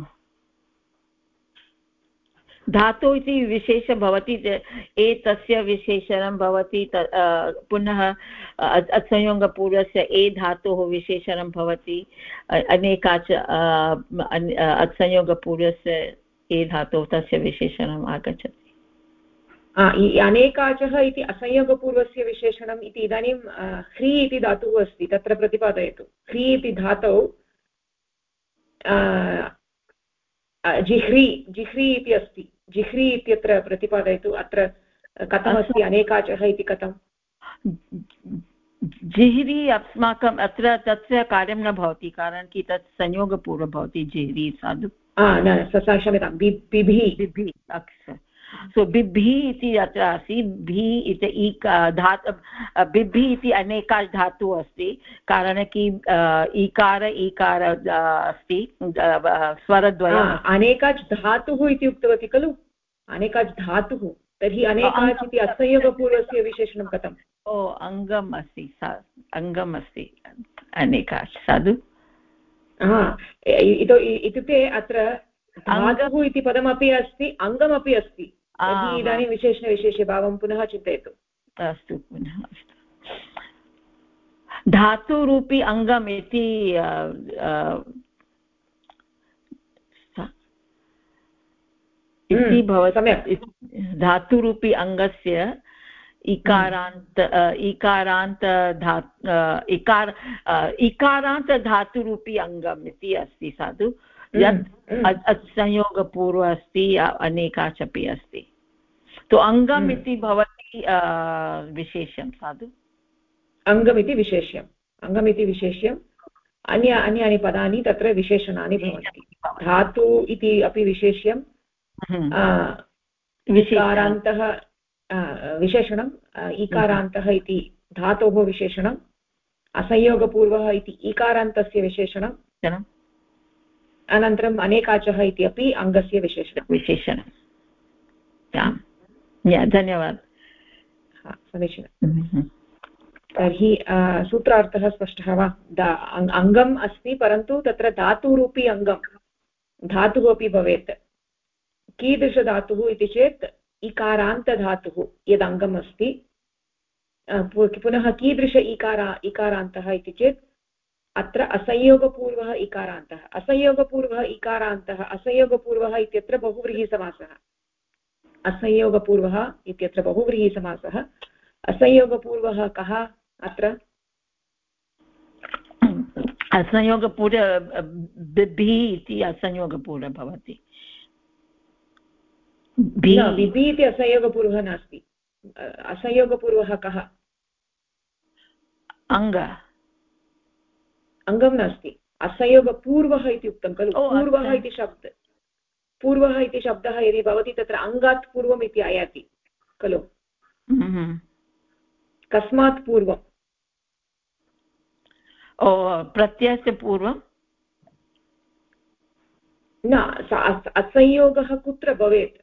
धातु इति विशेषः भवति एतस्य विशेषणं भवति पुनः असंयोगपूर्वस्य ए धातोः विशेषणं भवति अनेकाच् असंयोगपूर्वस्य ए धातोः तस्य विशेषणम् आगच्छति अनेकाचः इति असंयोगपूर्वस्य विशेषणम् इति इदानीं ह्री इति धातुः अस्ति तत्र प्रतिपादयतु ह्री इति धातौ जिह्री इति अस्ति जिह्री इत्यत्र प्रतिपादयतु अत्र कथमस्ति अनेकाचः इति कथं जिह्री अस्माकम् अत्र तस्य कार्यं न भवति कारणं कि तत् संयोगपूर्वं भवति जिह्री साधु न क्षम्यतां बिभि सो बिभि इति अत्र अस्ति भी इति बिभि इति अनेकाच् धातुः अस्ति कारणं कि ईकार अस्ति स्वरद्वयम् अनेकाच् धातुः इति उक्तवती खलु अनेकाच् धातुः तर्हि अनेकाच् इति असंयोगपूर्वस्य विशेषणं कथम् अङ्गम् अस्ति अनेकाच् साधु इत्युक्ते अत्र धातुः इति पदमपि अस्ति अङ्गमपि अस्ति तर्हि इदानीं विशेषभावं पुनः चिन्तयतु अस्तु पुनः अस्तु धातुरूपी अङ्गम् इति धातुरूपी अङ्गस्य इकारान्त धातुरूपी अङ्गम् इति अस्ति साधु यत् संयोगपूर्व अस्ति अनेकाच् अपि अस्ति तु अङ्गम् इति भवति विशेष्यं साधु अङ्गमिति विशेष्यम् अन्यानि पदानि तत्र विशेषणानि भवन्ति धातु इति अपि विशेष्यं इकारान्तः विशेषणम् इकारान्तः इति धातोः विशेषणम् असंयोगपूर्वः इति इकारान्तस्य विशेषणम् अनन्तरम् अनेकाचः इति अपि अङ्गस्य विशेषणं धन्यवादः समीचीनं तर्हि सूत्रार्थः स्पष्टः वा अङ्गम् अस्ति परन्तु तत्र धातुरूपी अङ्गं धातुः अपि भवेत् कीदृशधातुः इति चेत् इकारान्तधातुः यदङ्गम् अस्ति पुनः कीदृश इकारान्तः इति चेत् अत्र असंयोगपूर्वः इकारान्तः असंयोगपूर्वः इत्यत्र बहुव्रीहिसमासः असंयोगपूर्वः इत्यत्र बहुव्रीहिसमासः असंयोगपूर्वः कः अत्र असंयोगपूर्व बिभि इति असंयोगपूर्व भवति बिभि इति असंयोगपूर्वः नास्ति असंयोगपूर्वः कः अङ्गं नास्ति असंयोगपूर्वः इति उक्तं खलु पूर्वः इति शब्दः यदि भवति तत्र अङ्गात् पूर्वम् इति आयाति खलु कस्मात् पूर्वं प्रत्ययस्य पूर्वं न असंयोगः कुत्र भवेत्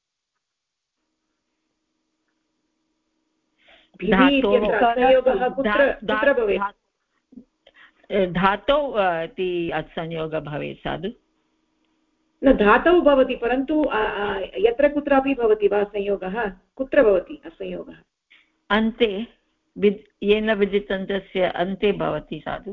असंयोगः कुत्र भवेत् धातौ इति असंयोगः भवेत् साधु न धातौ भवति परन्तु यत्र कुत्रापि भवति वा संयोगः कुत्र भवति असंयोगः अन्ते येन विदितन्तस्य अन्ते भवति साधु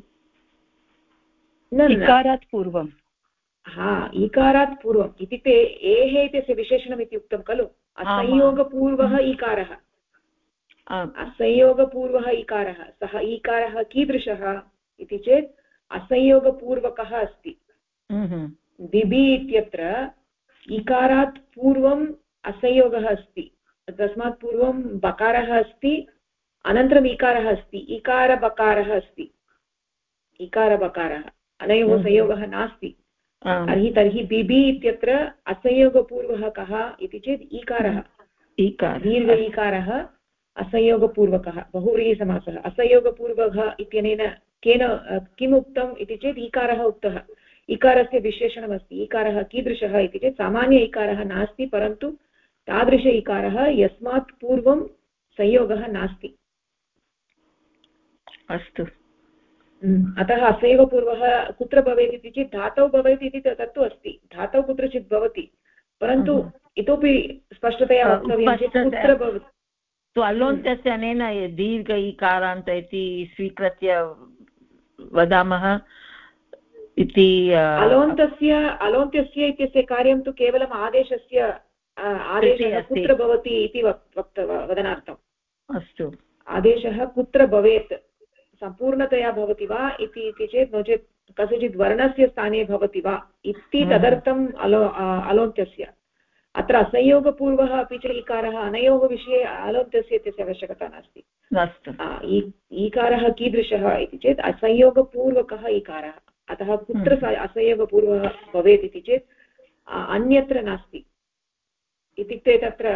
इकारात् पूर्वं इकारात् पूर्वम् इत्युक्ते एः इत्यस्य विशेषणम् इति उक्तं खलु असंयोगपूर्वः इकारः असंयोगपूर्वः इकारः सः इकारः कीदृशः इति चेत् असंयोगपूर्वकः अस्ति बिबि इत्यत्र इकारात् पूर्वम् असंयोगः अस्ति तस्मात् पूर्वं बकारः अस्ति अनन्तरम् इकारः अस्ति इकारबकारः अस्ति इकारबकारः अनयोः संयोगः नास्ति तर्हि बिबि इत्यत्र असंयोगपूर्वः कः इति चेत् इकारः दीर्घ इकारः असंयोगपूर्वकः बहुव्रीहिसमासः असंयोगपूर्वकः इत्यनेन किम् उक्तम् इति चेत् इकारः उक्तः इकारस्य विशेषणमस्ति इकारः कीदृशः इति चेत् सामान्य इकारः नास्ति परन्तु तादृश इकारः यस्मात् पूर्वं संयोगः नास्ति अस्तु अतः असंयोगपूर्वः कुत्र भवेत् इति चेत् धातौ भवेत् इति तत्तु अस्ति धातौ कुत्रचित् भवति परन्तु इतोपि स्पष्टतया वक्तव्यं चेत् कुत्र भवति अलोन्त्यस्य अनेन दीर्घ इकारान्त इति स्वीकृत्य वदामः इति अलोन्त्यस्य इत्यस्य कार्यं तु केवलम् आदेशः कुत्र भवति इति वदनार्थम् अस्तु आदेशः कुत्र भवेत् सम्पूर्णतया भवति वा इति चेत् नो चेत् कस्यचित् वर्णस्य स्थाने भवति वा इति तदर्थम् अलोन्त्यस्य अत्र असंयोगपूर्वः अपि च इकारः अनयोः विषये अलोन्त्यस्य इत्यस्य आवश्यकता नास्ति ईकारः कीदृशः इति चेत् असंयोगपूर्वकः इकारः अतः कुत्र असंयोगपूर्वः भवेत् इति चेत् अन्यत्र नास्ति इत्युक्ते तत्र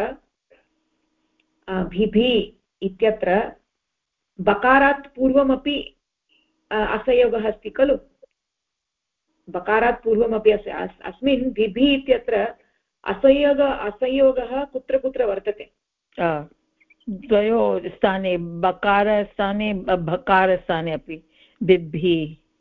भिभि इत्यत्र बकारात् पूर्वमपि असंयोगः अस्ति खलु बकारात् पूर्वमपि अस्मिन् भिभि इत्यत्र असंयोगः कुत्र कुत्र वर्तते द्वयोः स्थाने बकारस्थाने भकारस्थाने अपि बिभि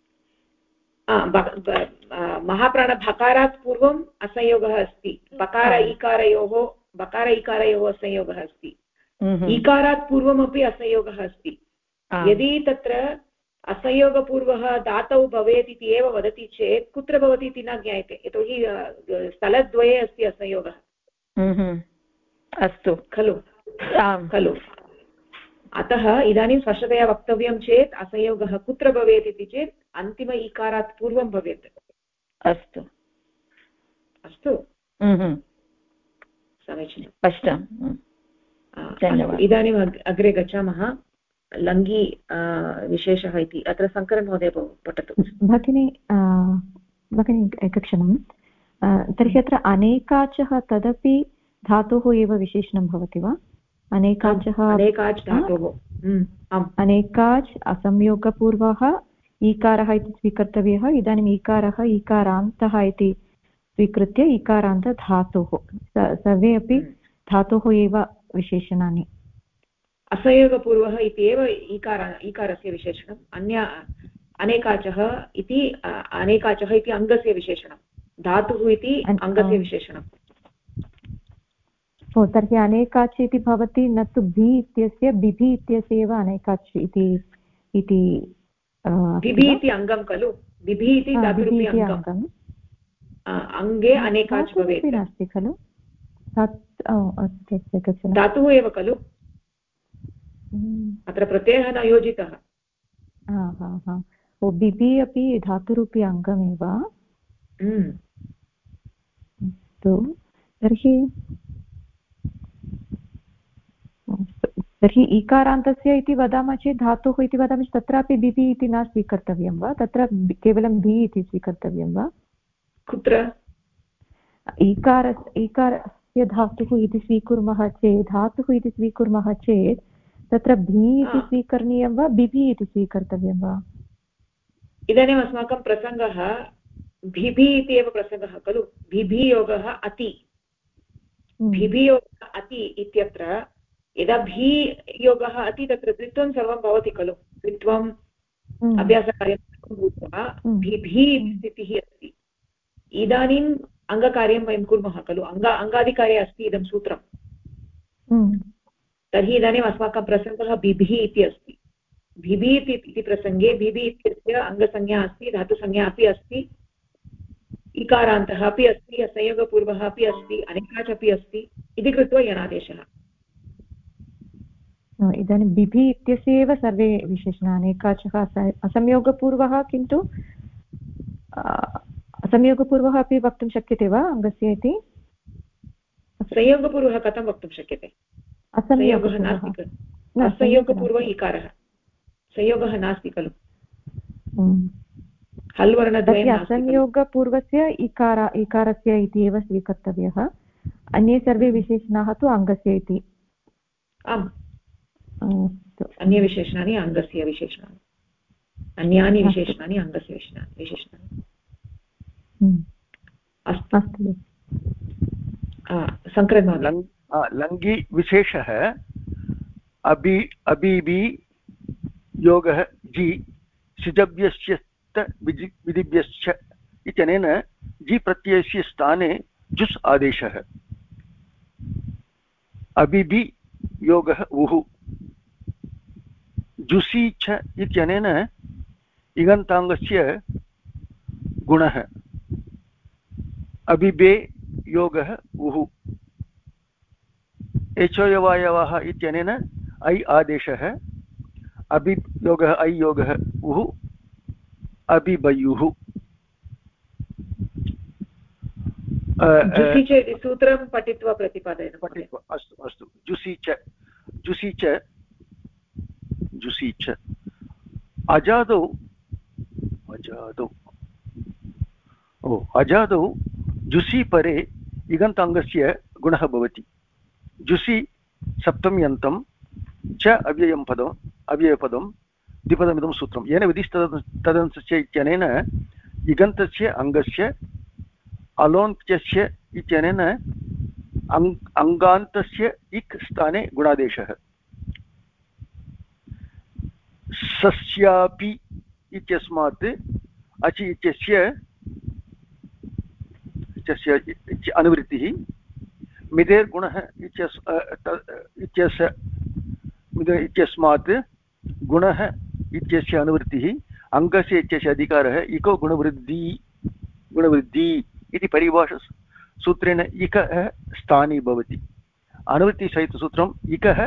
महाप्राणभकारात् पूर्वम् असंयोगः अस्ति बकार इकारयोः संयोगः अस्ति ईकारात् पूर्वमपि असंयोगः अस्ति यदि तत्र असंयोगपूर्वः धातौ भवेत् इति एव वदति चेत् कुत्र भवति इति न ज्ञायते यतोहि स्थलद्वये अस्ति असंयोगः अस्तु खलु अतः इदानीं स्पष्टतया वक्तव्यं चेत् असंयोगः कुत्र भवेत् इति चेत् अन्तिम ईकारात् पूर्वं भवेत् अस्तु अस्तु समीचीनं स्पष्टं। इदानीम् अग्रे गच्छामः। लङ्गी विशेषः इति अत्र शङ्करन् महोदय पठतु। भगिनी एकक्षणं। तर्हि अत्र अनेकाचः तदपि धातोः एव विशेषणं भवति वा? अनेकाचः अनेकाच् असंयोगपूर्वः ईकारः इति स्वीकर्तव्यः। इदानीम् ईकारः ईकारान्तः इति स्वीकृत्य ईकारान्तधातोः सर्वे अपि धातोः एव विशेषणानि। असंयोगपूर्वः इति एव ईकारस्य विशेषणम्। अनेकाचः इति अङ्गस्य विशेषणं। धातुः इति अङ्गस्य विशेषणम्। तर्हि अनेकाच् इति भवति न तु भि इत्यस्य बिभि इत्यस्य एव अनेकाच् इति बिभि इति अङ्गं खलु। बिभि इति धातुरूपी अङ्गम्। अङ्गे अनेकाच् भवेत् नास्ति खलु। धातुः एव खलु। अत्र प्रत्ययः न योजितः। बिभि अपि धातुरूपी अङ्गमेव। तर्हि ईकारान्तस्य इति वदामः चेत् धातुः इति वदामः चेत् तत्रापि बिभि इति न स्वीकर्तव्यं वा? तत्र केवलं भि इति स्वीकर्तव्यं वा? कुत्र? ईकारस्य धातुः इति स्वीकुर्मः चेत् तत्र भि इति स्वीकरणीयं वा बिभि इति स्वीकर्तव्यं वा? इदानीम् अस्माकं प्रसङ्गः बिभि इति एव प्रसङ्गः खलु। बिभियोगः अति। बिभियोगः अति इत्यत्र यदा भी योगः अति तत्र द्वित्वं सर्वं भवति खलु। द्वित्वम् अभ्यासकार्यं भूत्वा बिभि इति स्थितिः अस्ति। इदानीम् अङ्गकार्यं वयं कुर्मः खलु। अङ्गादिकार्ये अस्ति इदं सूत्रं। तर्हि इदानीम् अस्माकं प्रसङ्गः बिभि इति अस्ति। बिभि इति प्रसङ्गे बिभि इत्यस्य अङ्गसंज्ञा अस्ति, धातुसंज्ञा अपि अस्ति, इकारान्तः अपि अस्ति, असंयोगपूर्वः अपि अस्ति, अनेकाच् अपि अस्ति इति कृत्वा यणादेशः। इदानीं बिभि इत्यस्य एव सर्वे विशेषणानि। अनेकाचः असंयोगपूर्वः, किन्तु असंयोगपूर्वः अपि वक्तुं शक्यते वा अङ्गस्य इति? संयोगपूर्वः कथं वक्तुं शक्यते? संयोगः नास्ति खलु। असंयोगपूर्व इकारः संयोगः नास्ति खलु। हल् वर्णद्वयं नास्ति। असंयोगपूर्वस्य इकारस्य इति एव स्वीकर्तव्यः। अन्ये सर्वे विशेषणाः तु अङ्गस्य इति। आम्, अन्ये विशेषणानि अङ्गस्य विशेषणानि, अन्यानि विशेषणानि अङ्गस्य विशेषणानि। अस्तु। लङ्गी विशेषः अबीबी योगः जि सिजव्यस्य विधिभ्यश्च इत्यनेन जि प्रत्ययस्य स्थाने जुस् आदेशः। अबीबी योगः उः। जुसि च इत्यनेन इगन्ताङ्गस्य गुणः। अबिबे योगः उः। एचोयवायवः इत्यनेन ऐ आदेशः। अबि योगः ऐ योगः उः। अबिबयुः। सूत्रं पठित्वा प्रतिपादयतु। अस्तु। जुसि च अजादौ जुसि परे इगन्ताङ्गस्य गुणः भवति। जुसि सप्तम्यन्तं च अव्ययपदं द्विपदमिदं सूत्रं येन विधिस्तदंशस्य इत्यनेन इगन्तस्य अङ्गस्य अलोन्त्यस्य इत्यनेन अङ्गान्तस्य इक् स्थाने गुणादेशः। सस्यापि इत्यस्मात् अचि इत्यस्य अनुवृत्तिः। मिदेर्गुणः इत्यस्मात् गुणः इत्यस्य अनुवृत्तिः। अङ्गस्य इत्यस्य अधिकारः इको गुणवृद्धि इति परिभाषासूत्रेण इकः स्थानी भवति। अनुवृत्तिसहितसूत्रम् इकः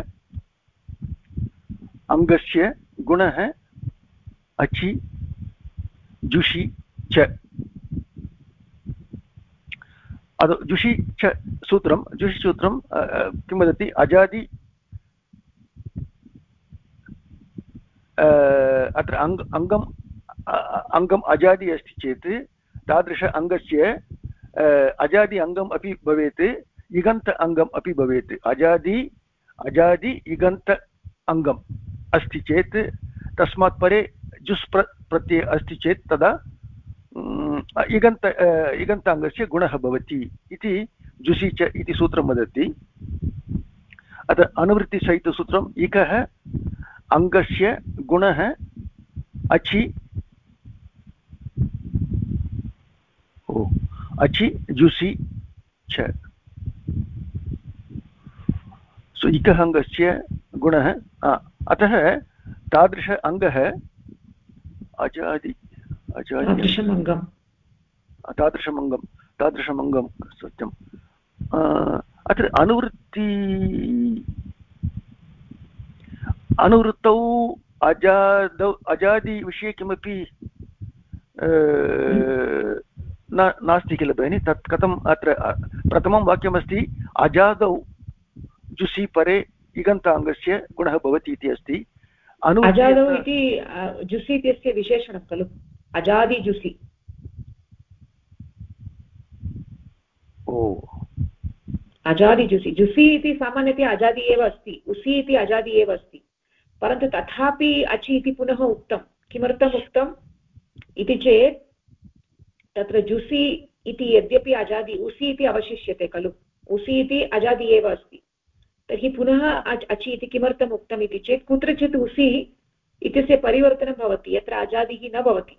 अङ्गस्य गुणः अचि जुषि च। जुषि च सूत्रं किं वदति अजादि अत्र अङ्गम् अजादि अस्ति चेत् तादृश अङ्गस्य अजादि अङ्गम् अपि भवेत् इगन्त अङ्गम् अपि भवेत् अजादि इगन्त अङ्गम् अस्ति चेत् तस्मात् परे जुस् प्रत्यय अस्ति चेत् तदा इगन्ताङ्गस्य गुणः भवति इति जुषि च इति सूत्रं वदति। अतः अनुवृत्तिसहितसूत्रम् इकः अङ्गस्य गुणः अचि जुषि च। सो इकः अङ्गस्य गुणः अतः तादृश अङ्गः तादृशमङ्गं सत्यम्। अत्र अनुवृत्तौ अजादिविषये किमपि नास्ति किल भगिनि? तत् कथम्? अत्र प्रथमं वाक्यमस्ति अजादौ जुषि परे इगन्ताङ्गस्य गुणः भवति इति अस्ति। अजादौ इति जुषि इत्यस्य विशेषणं खलु, अजादि जुषि। अजादि जुषि, जुषि इति सामान्यतया अजादि एव अस्ति, उसि इति अजादि एव अस्ति, परन्तु तथापि अचि इति पुनः उक्तं। किमर्थम् उक्तम् इति चेत् तत्र जुषि इति यद्यपि अजादि, उसि इति अवशिष्यते खलु, उसि इति अजादि एव अस्ति, तर्हि पुनः अचि इति किमर्थम् उक्तम् इति चेत् कुत्रचित् उसि इत्यस्य परिवर्तनं भवति यत्र अजादिः न भवति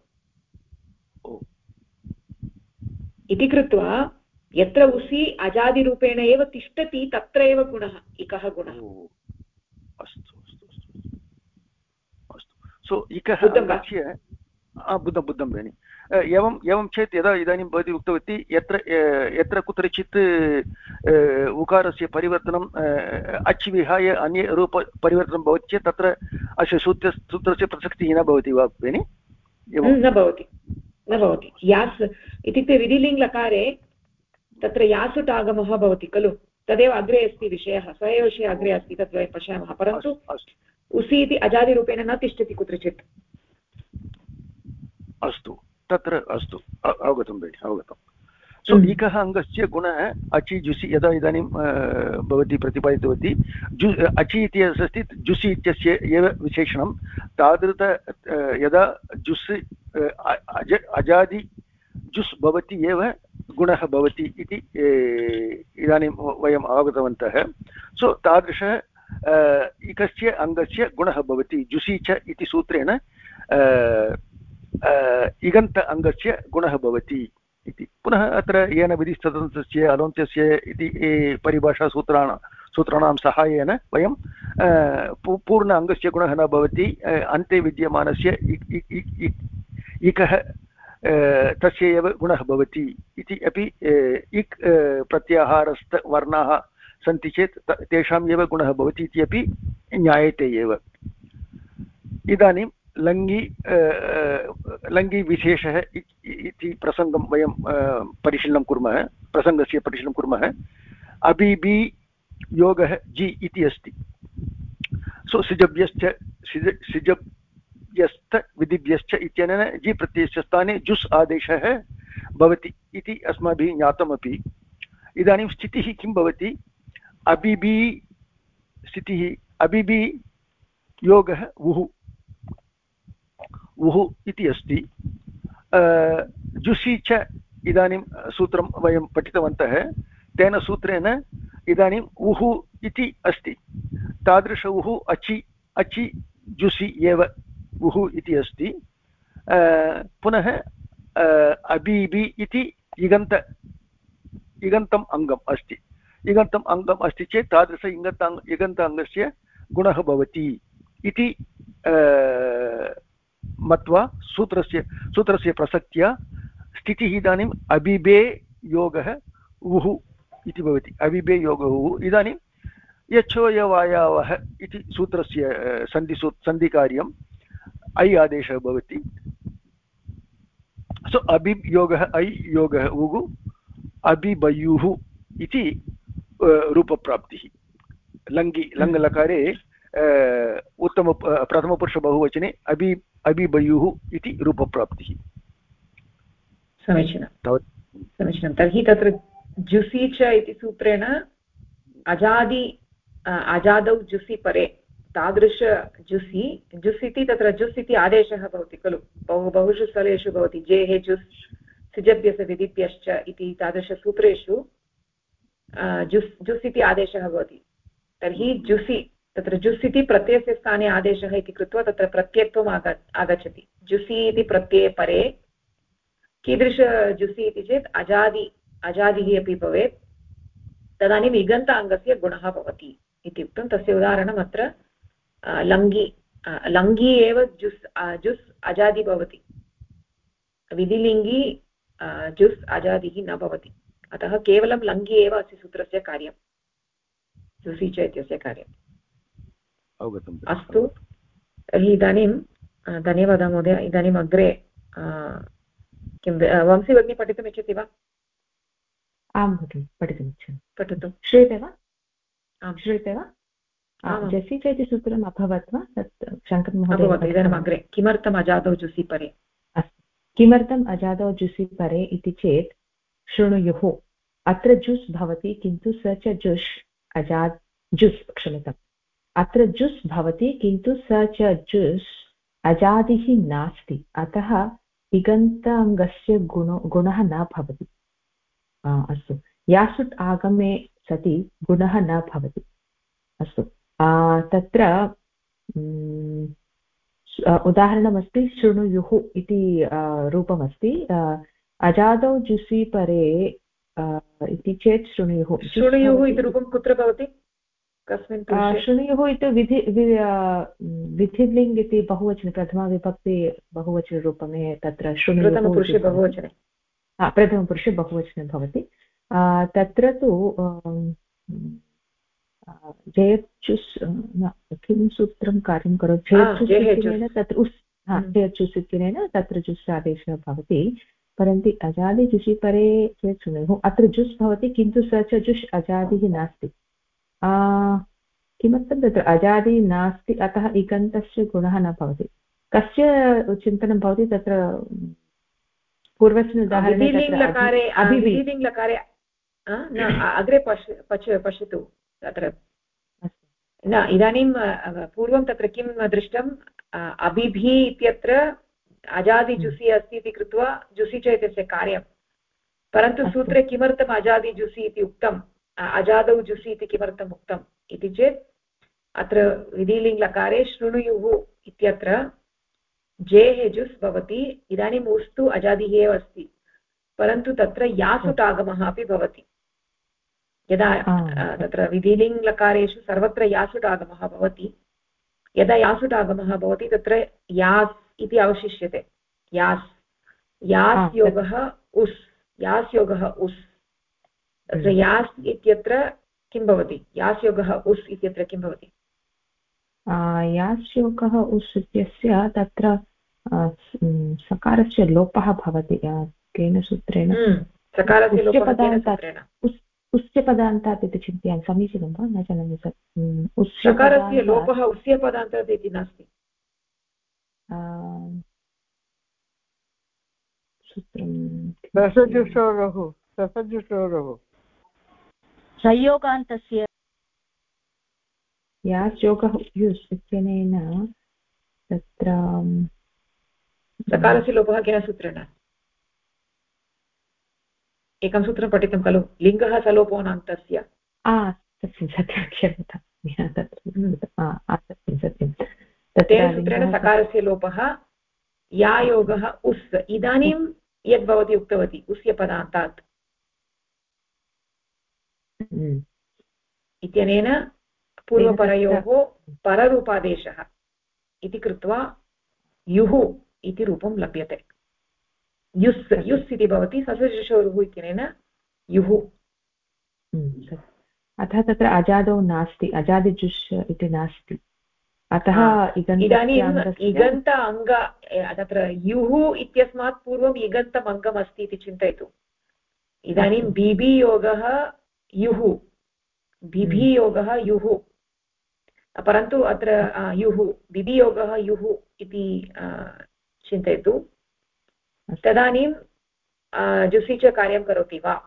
इति कृत्वा यत्र उसि अजादिरूपेण एव तिष्ठति तत्र एव गुणः, इकः गुणः। सो इकः अङ्गस्य बुद्धं भगिनि। एवं चेत् यदा इदानीं भवती उक्तवती यत्र कुत्रचित् उकारस्य परिवर्तनं अच् विहाय अन्ये रूपपरिवर्तनं भवति चेत् तत्र अस्य सूत्रस्य प्रसक्तिः न भवति वा भगिनि? न भवति। यास् इत्युक्ते विधिलिङ्गलकारे तत्र यासुट् आगमः भवति खलु, तदेव अग्रे अस्ति विषयः, स एव विषयः अग्रे अस्ति, तद् वयं पश्यामः। परन्तु उसि इति अजादिरूपेण न तिष्ठति कुत्रचित्। अस्तु, तत्र अस्तु, अवगतं भगिनि, अवगतं। सो इकः अङ्गस्य गुणः अचि जुषि, यदा इदानीं भवती प्रतिपादितवती अचि इति अस्ति, जुषि इत्यस्य एव विशेषणं तादृत यदा जुस् अजादि जुस् भवति एव गुणः भवति इति इदानीं वयम् अवगतवन्तः। सो तादृश इकस्य अङ्गस्य गुणः भवति जुषि च इति सूत्रेण इगन्त अङ्गस्य गुणः भवति इति। पुनः अत्र येन विधिस्तदन्तस्य अलोन्त्यस्य इति परिभाषासूत्राणां सहायेन वयं पूर्ण अङ्गस्य गुणः न भवति, अन्ते विद्यमानस्य इकः तस्य एव गुणः भवति इति अपि इक् प्रत्याहारस्थवर्णाः सन्ति चेत् तेषाम् एव गुणः भवति इति अपि ज्ञायते एव। इदानीं लङ्घि विशेषः इति प्रसङ्गं वयं प्रसङ्गस्य परिशीलनं कुर्मः। अबिबि योगः जि इति अस्ति। सो सिजभ्यश्च विधिभ्यश्च इत्यनेन जि प्रत्ययस्य स्थाने जुस् आदेशः भवति इति अस्माभिः ज्ञातमपि। इदानीं स्थितिः किं भवति? अबिबि स्थितिः, अबिबि योगः वुः इति अस्ति। जुषि च इदानीं सूत्रं वयं पठितवन्तः, तेन सूत्रेण इदानीं वुः इति अस्ति। तादृश वुः अचि जुषि एव वुः इति अस्ति। पुनः अबीबि इति इगन्तम् अङ्गम् अस्ति। इगन्तम् अङ्गम् अस्ति चेत् तादृश इगन्ताङ्गस्य गुणः भवति इति मत्वा सूत्रस्य प्रसक्त्या स्थितिः इदानीम् अबिबे योगः वुः इति भवति। अबिबे योगः वुः। इदानीं यच्छोयवायावः इति सूत्रस्य सन्धिकार्यम् ऐ आदेशः भवति। सो अबिब् योगः ऐ योगः वुः अबिबयुः इति रूपप्राप्तिः लङ्लकारे प्रथमपुरुषबहुवचने अबिबयुः इति रूपप्राप्तिः समीचीनं तर्हि तत्र जुसि च इति सूत्रेण अजादौ जुसि परे तादृश जुस् इति तत्र जुस् इति आदेशः भवति खलु बहुषु स्थलेषु भवति जेः जुस् सिजभ्यस विधिभ्यश्च इति तादृशसूत्रेषु जुस् इति आदेशः भवति तर्हि जुसि तत्र जुस् इति प्रत्ययस्य स्थाने आदेशः इति कृत्वा तत्र प्रत्ययत्वम् आगच्छति जुसि इति प्रत्यये परे कीदृश जुसि इति चेत् अजादिः अपि भवेत् तदानीम् इगन्त अङ्गस्य गुणः भवति इति उक्तं तस्य उदाहरणम् अत्र लङ्गी एव जुस् अजादि भवति विधिलिङ्गी जुस् अजादिः न भवति अतः केवलं लङ्गी एव अस्य सूत्रस्य कार्यं जुसि च इत्यस्य कार्यम् अस्तु तर्हि इदानीं धन्यवादः महोदय इदानीम् अग्रे किं वंशी भगिनी पठितुम् इच्छति वा आं भगिनि पठितुमिच्छामि पठतु श्रूयते वा आं श्रूयते वा जसि च इति सूत्रम् अभवत् वा तत् शङ्करमहोदय इदानीम् अग्रे किमर्थम् अजादौ जुसि परे अस्तु किमर्थम् अजादौ जुसि परे इति चेत् शृणुयुः अत्र जुस् भवति किन्तु स च जुस् क्षम्यताम् अत्र जुस् भवति किन्तु स च जुस् अजादिः नास्ति अतः इगन्ताङ्गस्य गुणः न भवति अस्तु यासुट् आगमे सति गुणः न भवति अस्तु तत्र उदाहरणमस्ति शृणुयुः इति रूपमस्ति अजादौ जुसि परे इति चेत् शृणुयुः इति रूपं कुत्र भवति कस्मिन् शृणुयुः इति विधिलिङ्ग् इति बहुवचने प्रथमाविभक्ति बहुवचनरूपमे तत्र प्रथमपुरुषे बहुवचने प्रथमपुरुषे बहुवचने भवति तत्र तु जयचुस् किं सूत्रं कार्यं करोति जयचुस् तत्र जयचुस् इत्यनेन तत्र जुस् आदेशः भवति परन्तु अजादि जुषि परे चेत् शृणुयुः अत्र जुस् भवति किन्तु स च जुष् अजादिः नास्ति किमर्थं तत्र अजादि नास्ति अतः इगन्तस्य गुणः न भवति कस्य चिन्तनं भवति तत्र पूर्वस्मिन् उदाहरणे विधिलिङ्ग्लकारे अग्रे पश्यतु तत्र न इदानीं पूर्वं तत्र किं दृष्टम् अभिभिः इत्यत्र अजादि जुसि अस्ति इति कृत्वा जुसि च इत्यस्य कार्यं परन्तु सूत्रे किमर्थम् अजादि जुसि इति उक्तम् अजादौ जुसि इति किमर्थम् उक्तम् इति चेत् अत्र विधिलिङ्ग्लकारे शृणुयुः इत्यत्र जेः जुस् भवति इदानीम् उस्तु अजादिः एव अस्ति परन्तु तत्र यासुट् आगमः अपि भवति यदा तत्र विधिलिङ्ग्लकारेषु सर्वत्र यासुट् आगमः भवति यदा यासुट् आगमः भवति तत्र यास् इति अवशिष्यते यास् योगः उस् तत्र यास् इत्यत्र किं भवति यास् योगः उस् इत्यत्र किं भवति यास् योगः उस् इत्यस्य तत्र सकारस्य लोपः भवति केन सूत्रेण सकारस्य लोपः उस्यपदान्तात् इति चिन्तयामि समीचीनं वा न जानामि सकारस्य लोपः उस्यपदान्तात् इति नास्ति संयोगान्तस्य यास् योगः युस् इत्यनेन तत्र सकारस्य लोपः केन सूत्रेण एकं सूत्रं पठितं खलु लिङ्गः सलोपोऽनान्तस्य सत्यं क्षम्यतां सत्यं तेन सूत्रेण सकारस्य लोपः या योगः उस् इदानीं यद् भवती उक्तवती उस्यपदान्तात् इत्यनेन पूर्वपरयोः पररूपादेशः इति कृत्वा युः इति रूपं लभ्यते युस् इति भवति ससजुषोरुः इत्यनेन युः अतः तत्र अजादौ नास्ति अजादिजुष् इति नास्ति अतः इदानीम् इगन्त अङ्ग तत्र युः इत्यस्मात् पूर्वम् इगन्तम् अङ्गम् अस्ति इति चिन्तयतु इदानीं बिभि योगः युः, बिभि योगः युः, परन्तु अत्र युः बिभि योगः युः इति चिन्तयतु। तदानीं जुसि च कार्यं करोति वा?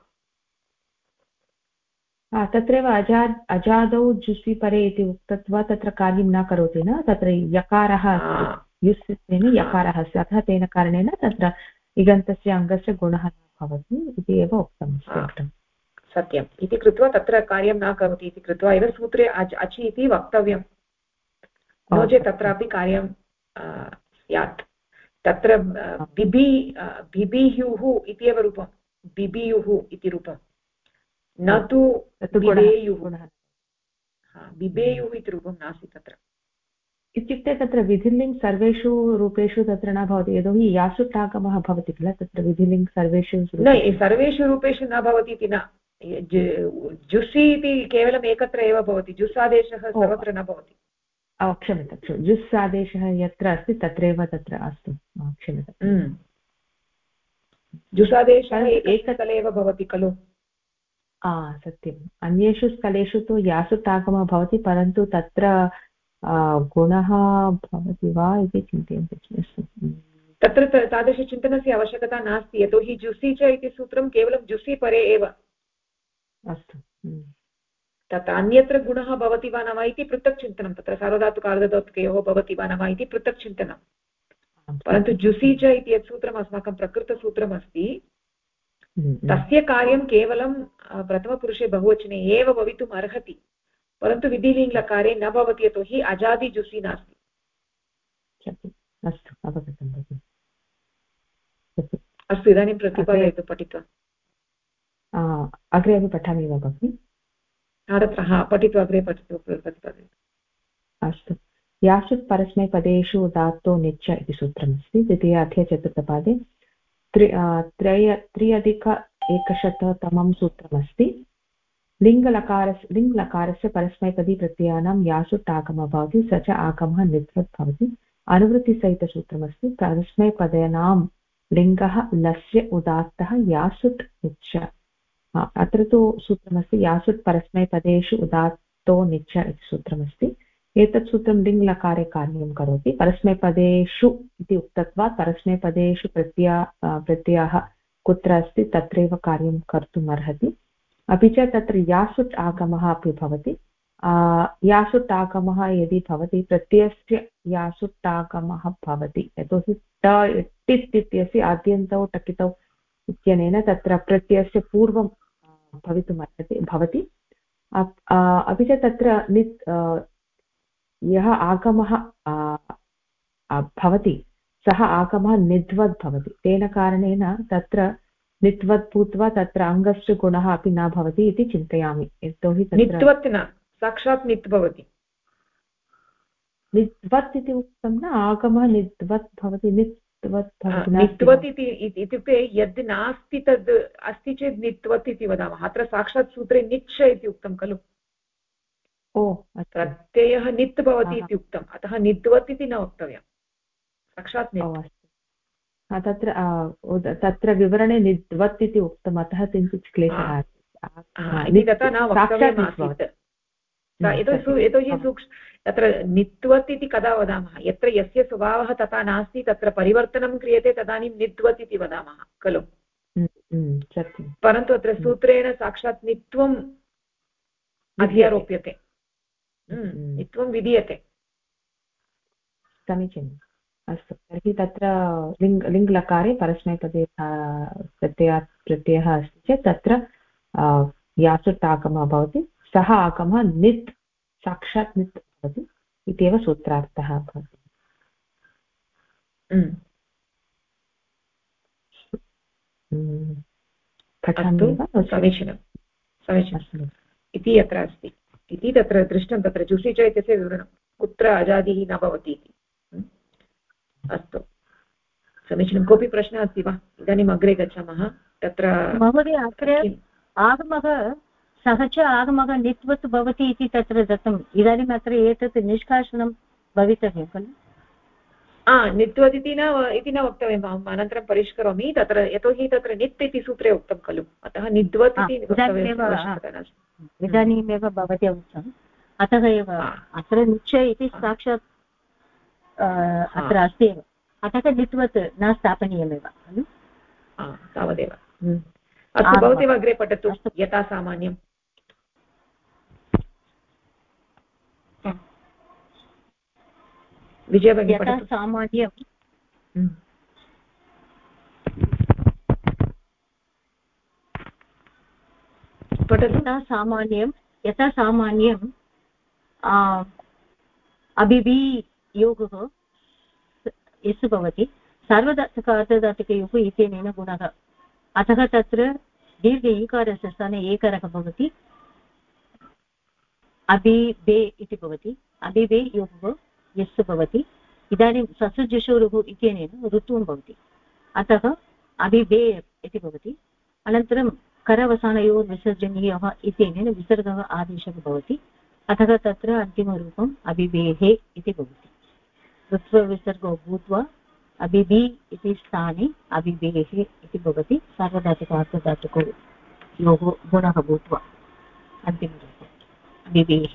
तत्रैव अजादौ जुसि परे इति उक्त्वा तत्र कार्यं न करोति न, तत्र यकारः अस्ति, युस् इत्यनेन यकारः अस्ति, अतः तेन कारणेन तत्र इगन्तस्य अङ्गस्य गुणः न भवति इति एव उक्तम्। सत्यम् इति कृत्वा तत्र कार्यं न करोति इति कृत्वा एव सूत्रे अचि इति वक्तव्यं, नो चेत् तत्रापि कार्यं स्यात्। तत्र बिबियुः इत्येव रूपं, बिबियुः इति रूपं, न तु बिबेयुः। बिबेयुः इति रूपं नास्ति तत्र। इत्युक्ते तत्र विधिलिङ्ग् सर्वेषु रूपेषु तत्र न भवति, यतोहि यासुट् आगमः भवति किल, तत्र विधिलिङ्ग् सर्वेषु न, सर्वेषु रूपेषु न भवति इति न, जुसि इति केवलम् एकत्र एव भवति, जुसादेशः सर्वत्र न भवति। क्षम्यतां, जुस् आदेशः यत्र अस्ति तत्रैव तत्र अस्तु, क्षम्यतां। जुसादेशः एकस्थले एव भवति खलु। सत्यम्, अन्येषु स्थलेषु तु यासुट् आगमः भवति, परन्तु तत्र गुणः भवति वा इति चिन्तयन्ति। तत्र तादृशचिन्तनस्य आवश्यकता नास्ति, यतोहि जुसि च इति सूत्रं केवलं जुसि परे एव। अस्तु, तत् अन्यत्र गुणः भवति वा न वा इति पृथक् चिन्तनं, तत्र सार्वधातुकार्धधातुकयोः भवति वा न वा इति पृथक् चिन्तनं। परन्तु जुसि च इति यत् सूत्रम् अस्माकं प्रकृतसूत्रमस्ति, तस्य कार्यं केवलं प्रथमपुरुषे बहुवचने एव भवितुम् अर्हति, परन्तु विधिलिङ्गकारे न भवति, यतोहि अजादिजुसि नास्ति। अस्तु, अवगतं। अस्तु, इदानीं प्रतिपादयतु पठित्वा। अग्रे अपि पठामि वा भगिनि? तत्र पठित्वा अग्रे पठित्वा प्रतिपादयतु। अस्तु, यासुट् परस्मैपदेषु धातो निच्च इति सूत्रमस्ति। द्वितीय अध्याये चतुर्थपादे 3+100तमं सूत्रमस्ति। लिङ्गलकारस्य परस्मैपदी प्रत्ययानां यासुट् आगमः भवति, स च आगमः नित्वत् भवति। अनुवृत्तिसहितसूत्रमस्ति। परस्मैपदानां लिङ्गः लस्य उदात्तः यासुट् निच्च। अत्र तु सूत्रमस्ति यासुट् परस्मैपदेषु उदात्तो निच्च इति सूत्रमस्ति। एतत् सूत्रं लिङ्लकारे कार्यं करोति। परस्मैपदेषु इति उक्तत्वात् परस्मैपदेषु प्रत्ययः कुत्र अस्ति तत्रैव कार्यं कर्तुम् अर्हति। अपि च तत्र यासुट् आगमः अपि भवति। यासुट् आगमः यदि भवति, प्रत्ययस्य यासुट् आगमः भवति, यतोहि टित् इत्यस्य आद्यन्तौ टकितौ इत्यनेन तत्र प्रत्ययस्य पूर्वं भवितुम् भवति। अपि च तत्र यः आगमः भवति सः आगमः निध्वत् भवति, तेन कारणेन तत्र नित्वत् भूत्वा तत्र अङ्गस्य गुणः अपि न भवति इति चिन्तयामि। यतोहि नित्वत् न, साक्षात् नित् भवति। नित्वत् इति उक्तं न, आगमः नित्वत् भवति, नित्वत् इत्युक्ते यद् नास्ति तद् अस्ति चेत् नित्वत् इति वदामः। अत्र साक्षात् सूत्रे निच्छ इति उक्तं खलु, प्रत्ययः नित् भवति इति उक्तम्, अतः नित्वत् इति न वक्तव्यं, साक्षात् नित्। तत्र विवरणे नित्वत् इति उक्तम्, अतः किञ्चित् क्लेशः इति तथा न वक्तव्यमासीत्। यतोहि तत्र नित्वत् इति कदा वदामः, यत्र यस्य स्वभावः तथा नास्ति तत्र परिवर्तनं क्रियते, तदानीं नित्वत् इति वदामः खलु। परन्तु अत्र सूत्रेण साक्षात् नित्वम् अध्यारोप्यते, नित्वं विधीयते। समीचीनम्। अस्तु, तर्हि तत्र लिङ्लकारे परस्मैपदे प्रत्ययः अस्ति चेत् तत्र यासुट् आगमः भवति, सः आगमः नित्, साक्षात् नित् भवति इत्येव सूत्रार्थः भवति। पठामि वा? समीचीनं, समीचीनम् इति अत्र अस्ति, इति तत्र दृष्टं, तत्र जुसि च इत्यस्य विवरणं कुत्र अजादिः न भवति इति। अस्तु, समीचीनं। कोऽपि प्रश्नः अस्ति वा? इदानीम् अग्रे गच्छामः। तत्र महोदय अग्रे आगमः सः च आगमः नित्वत् भवति इति तत्र दत्तम्। इदानीम् अत्र एतत् निष्कासनं भवितव्यं खलु? नित्वत् इति न वक्तव्यम् अहम् अनन्तरं परिष्करोमि तत्र यतोहि तत्र नित् इति सूत्रे उक्तं खलु अतः निद्वत् इति वक्तव्यस्य आवश्यकता नास्ति इदानीमेव भवती उक्तम् अतः एव अत्र निश्चय इति साक्षात् अत्र अस्ति एव अतः नित्वत् न स्थापनीयमेव खलु तावदेव अस्तु भवती अग्रे पठतु यथा सामान्यं विजय भगिनी यथा सामान्यं यथा सामान्यं अबिबि योगः यस् भवति सार्वधातुक अर्धधातुकयोः इत्यनेन गुणः अतः तत्र दीर्घ ईकारस्य स्थाने एकारः भवति अबिबे इति भवति अबिबे योगः यस् भवति इदानीं ससुजुषोरुः इत्यनेन ऋत्वं भवति अतः अबिबे इति भवति अनन्तरं करवसानयोः विसर्जनीयः इत्यनेन विसर्गः आदेशः भवति अतः तत्र अन्तिमरूपम् अबिबेः इति भवति ऋत्वविसर्गो भूत्वा अबिबि इति स्थाने अबिबेः इति भवति सार्वधातुक अर्धधातुकयोः गुणः भूत्वा अन्तिमरूपम् अबिबेः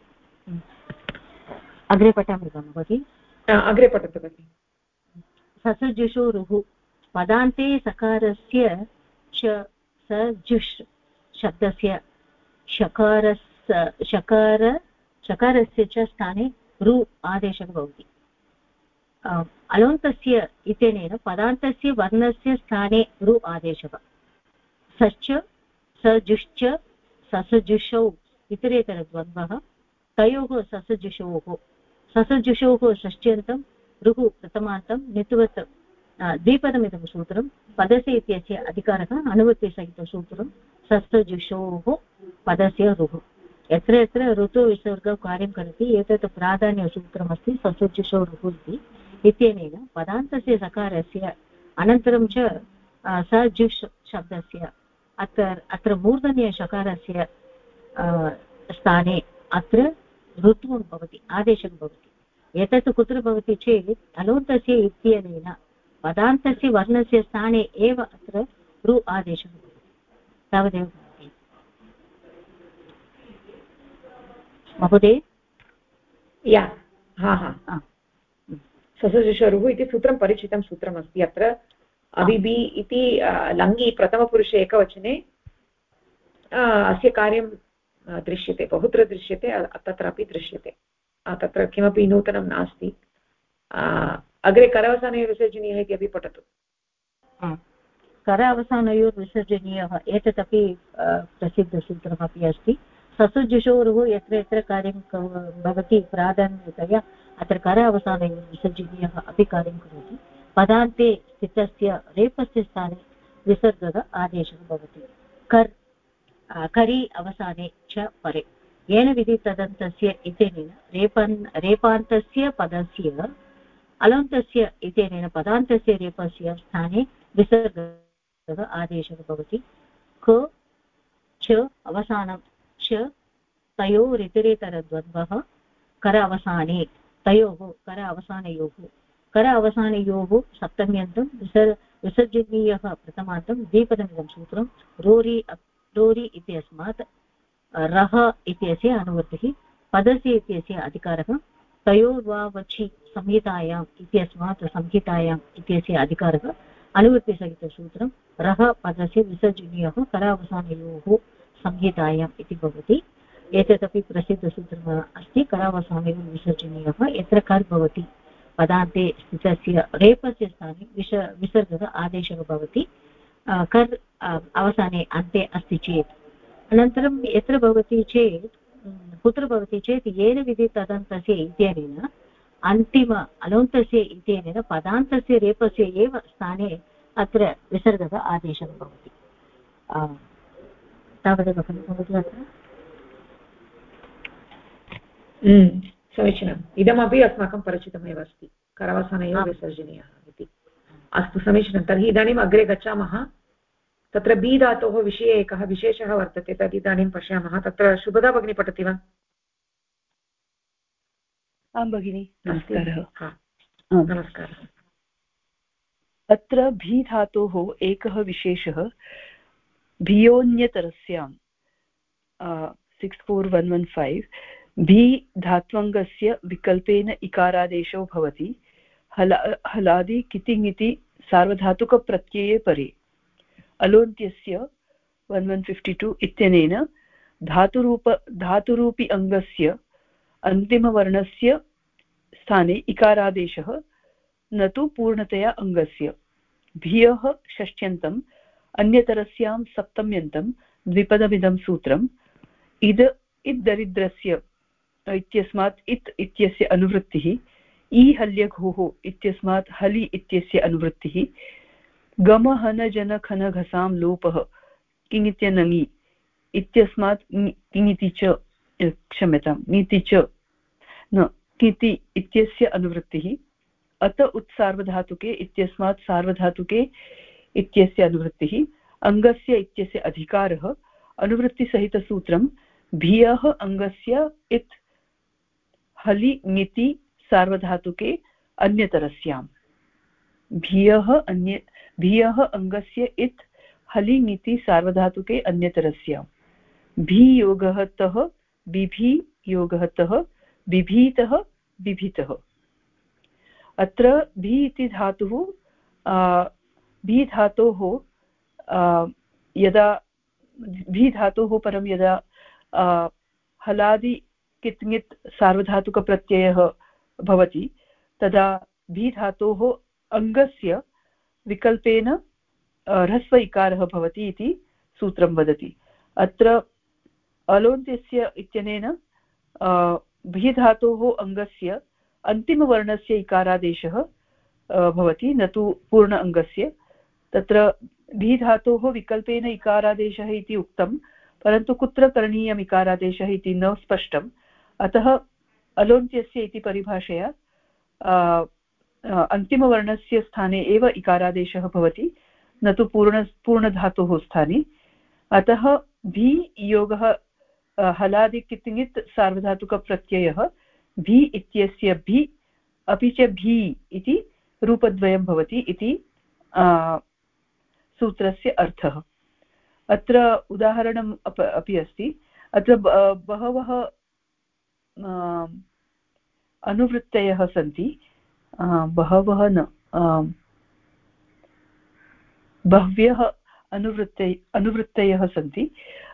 अग्रे पठामि वा भवति अग्रे पठतु भगिनि ससजुषोरुः पदान्ते सकारस्य च सजुष् शब्दस्य शकारस्य च स्थाने रु आदेशः भवति अलोन्तस्य इत्यनेन पदान्तस्य वर्णस्य स्थाने रु आदेशः सश्च सजुश्च ससजुषौ इतरेतरद्वन्द्वः तयोः ससजुषोः षष्ट्यन्तं रुः प्रथमान्तं नित्वत् द्विपदमिदं सूत्रं पदस्य इत्यस्य अधिकारः अनुवृत्तिसहितसूत्रं ससजुषोः पदस्य रुः यत्र यत्र ऋतुविसर्गः कार्यं करोति एतत् प्राधान्यसूत्रमस्ति ससजुषो रुः इति इत्यनेन पदान्तस्य सकारस्य अनन्तरं च सजुष् शब्दस्य अत्र मूर्धन्यशकारस्य स्थाने अत्र ऋत्वं भवति आदेशः भवति एतत् कुत्र भवति चेत् अलोन्तस्य इत्यनेन पदान्तस्य वर्णस्य स्थाने एव अत्र रु आदेशः भवति तावदेव भवति महोदय ससजुषोरुः इति सूत्रं परिचितं सूत्रमस्ति अत्र अबिबि इति लङ्गि प्रथमपुरुषे एकवचने अस्य कार्यं दृश्यते बहुत्र दृश्यते तत्रापि दृश्यते तत्र किमपि नूतनं नास्ति अग्रे करावसानयोर्विसर्जनीयः इति अपि पठतु करावसानयोर्विसर्जनीयः एतदपि प्रसिद्धसूत्रमपि अस्ति ससजुषोरुः यत्र यत्र कार्यं भवति प्राधान्यतया अत्र करावसानयोर्विसर्जनीयः अपि कार्यं करोति पदान्ते स्थितस्य रेफस्य स्थाने विसर्गः आदेशः भवति करि अवसाने च परे येन विधितदन्तस्य इत्यनेन रेपान्तस्य पदस्य अलोन्तस्य इत्यनेन पदान्तस्य रेपस्य स्थाने विसर्गः आदेशः भवति क च अवसानं च तयोरितरेतरद्वन्द्वः कर अवसाने तयोः कर अवसानयोः सप्तम्यन्तं विसर्जनीयः प्रथमान्तं द्विपदमिदं सूत्रं रोरि इत्यस्मात् रः इत्यस्य अनुवृत्तिः पदस्य इत्यस्य अधिकारः तयोर्वावचि संहितायाम् इत्यस्मात् संहितायाम् इत्यस्य अधिकारः अनुवृत्तिसहितसूत्रं रः पदस्य विसर्जनीयः करावसानयोः संहितायाम् इति भवति एतदपि प्रसिद्धसूत्रम् अस्ति करावसानयोः विसर्जनीयः यत्र कर् भवति पदान्ते स्थितस्य रेपस्य स्थाने विसर्गः आदेशः भवति कर् अवसाने अन्ते अस्ति चेत् अनन्तरं यत्र भवति चेत् कुत्र भवति चेत् येन विधितदन्तस्य इत्यनेन अन्तिम अलोन्तस्य इत्यनेन पदान्तस्य रेपस्य एव स्थाने अत्र विसर्गः आदेशः भवति तावदेव खलु भवति अत्र समीचीनम् इदमपि अस्माकं परिचितमेव अस्ति करावसानयोः विसर्जनीयः इति अस्तु समीचीनं तर्हि इदानीम् अग्रे गच्छामः तत्र बी धातोः विषये एकः विशेषः वर्तते तद् इदानीं पश्यामः तत्र शुभदा भगिनी पठति वा आं भगिनि नमस्कारः नमस्कारः। अत्र भी धातोः एकः विशेषः भियोन्यतरस्यां 64115 भी धात्वङ्गस्य विकल्पेन इकारादेशो भवति हलादि कितिङिति सार्वधातुकप्रत्यये परे। अलोन्त्यस्य 1152 इत्यनेन धातुरूपी अङ्गस्य अन्तिमवर्णस्य स्थाने इकारादेशः न तु पूर्णतया अङ्गस्य। भियः षष्ट्यन्तम् अन्यतरस्यां सप्तम्यन्तं द्विपदमिदं सूत्रम् इद्दरिद्रस्य इत्यस्मात् इत् इत्यस्य अनुवृत्तिः ईहल्यघोः इत्यस्मात् हलि इत्यस्य अनुवृत्तिः गमहनजनखनघसां लोपः किङित्यनङि इत्यस्मात् किङिति च क्षम्यतां ङिति च न किति इत्यस्य अनुवृत्तिः अत उत्सार्वधातुके इत्यस्मात् सार्वधातुके इत्यस्य अनुवृत्तिः अङ्गस्य इत्यस्य अधिकारः अनुवृत्तिसहितसूत्रं भियः अङ्गस्य इत् हलि ङिति सार्वधातुके अन्यतरस्यां भियः अङ्गस्य इत् हलि ङिति सार्वधातुके अन्यतरस्यां भीयोगः तः बिभि योगः तः बिभीतः बिभितः। अत्र भी इति धातुः भी धातोः यदा भी धातोः परं यदा हलादि कित्ङित् सार्वधातुकप्रत्ययः भवति तदा भी धातोः अङ्गस्य विकल्पेन ह्रस्व इकारः भवति इति सूत्रं वदति। अत्र अलोन्त्यस्य इत्यनेन भी धातोः अङ्गस्य अन्तिमवर्णस्य इकारादेशः भवति न तु पूर्ण अङ्गस्य। तत्र भी धातोः विकल्पेन इकारादेशः इति उक्तं परन्तु कुत्र करणीयम् इकारादेशः इति न स्पष्टम्। अतः अलोन्त्यस्य इति परिभाषया अन्तिमवर्णस्य स्थाने एव इकारादेशः भवति न तु पूर्णधातोः स्थाने। अतः भी योगः हलादि कित्ङित् सार्वधातुकप्रत्ययः भी इत्यस्य भी अपि च भी इति रूपद्वयं भवति इति सूत्रस्य अर्थः। अत्र उदाहरणम् अपि अस्ति। अत्र बहवः अनुवृत्तयः सन्ति बहवः न बह्व्यः अनुवृत्तयः सन्ति।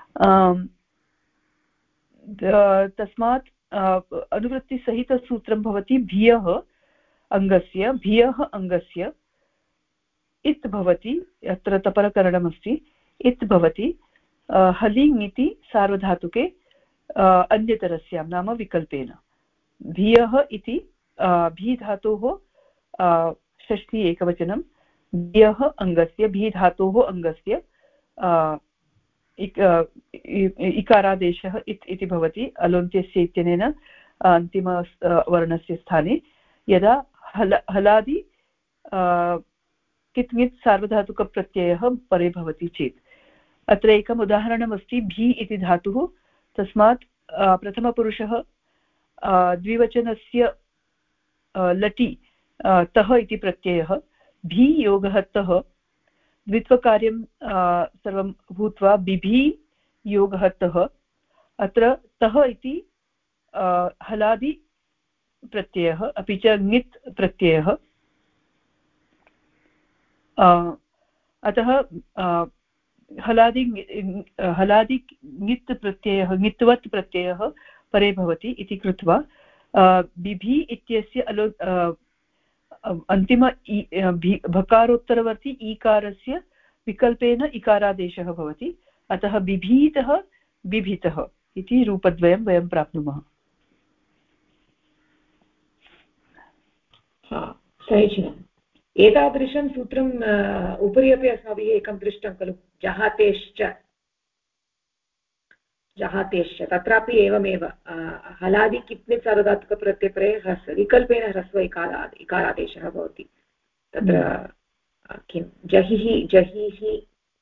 तस्मात् अनुवृत्तिसहितसूत्रं भवति भियः अङ्गस्य इत् भवति। अत्र तपरकरणमस्ति इत् भवति हलि ङिति सार्वधातुके अन्यतरस्यां नाम विकल्पेन। भियः इति भी धातोः षष्ठी एकवचनं भियः अङ्गस्य भी धातोः अङ्गस्य इकारादेशः इत् इति भवति अलोन्त्यस्य इत्यनेन अन्तिमवर्णस्य स्थाने यदा हलादि कित्ङित् सार्वधातुकप्रत्ययः परे भवति चेत्। अत्र एकम् उदाहरणमस्ति भी इति धातुः तस्मात् प्रथमपुरुषः द्विवचनस्य लटि तः इति प्रत्ययः भी योगः तः द्वित्वकार्यं सर्वं भूत्वा बिभि योगः तः। अत्र तः इति हलादि प्रत्ययः अपि च ङित् प्रत्ययः। अतः हलादि ङित् प्रत्ययः ङित्वत् प्रत्ययः परे भवति इति कृत्वा बिभि इत्यस्य अन्तिम भकारोत्तरवर्ति ईकारस्य विकल्पेन इकारादेशः भवति। अतः बिभीतः बिभितः इति रूपद्वयं वयं प्राप्नुमः। समीचीनम्। एतादृशं सूत्रम् उपरि अपि अस्माभिः एकं दृष्टं खलु जहातेश्च तत्रापि एवमेव हलादि कित्ङित् सार्वधातुकप्रत्यये विकल्पेन ह्रस्व इकारादेशः भवति। तत्र किं जहिः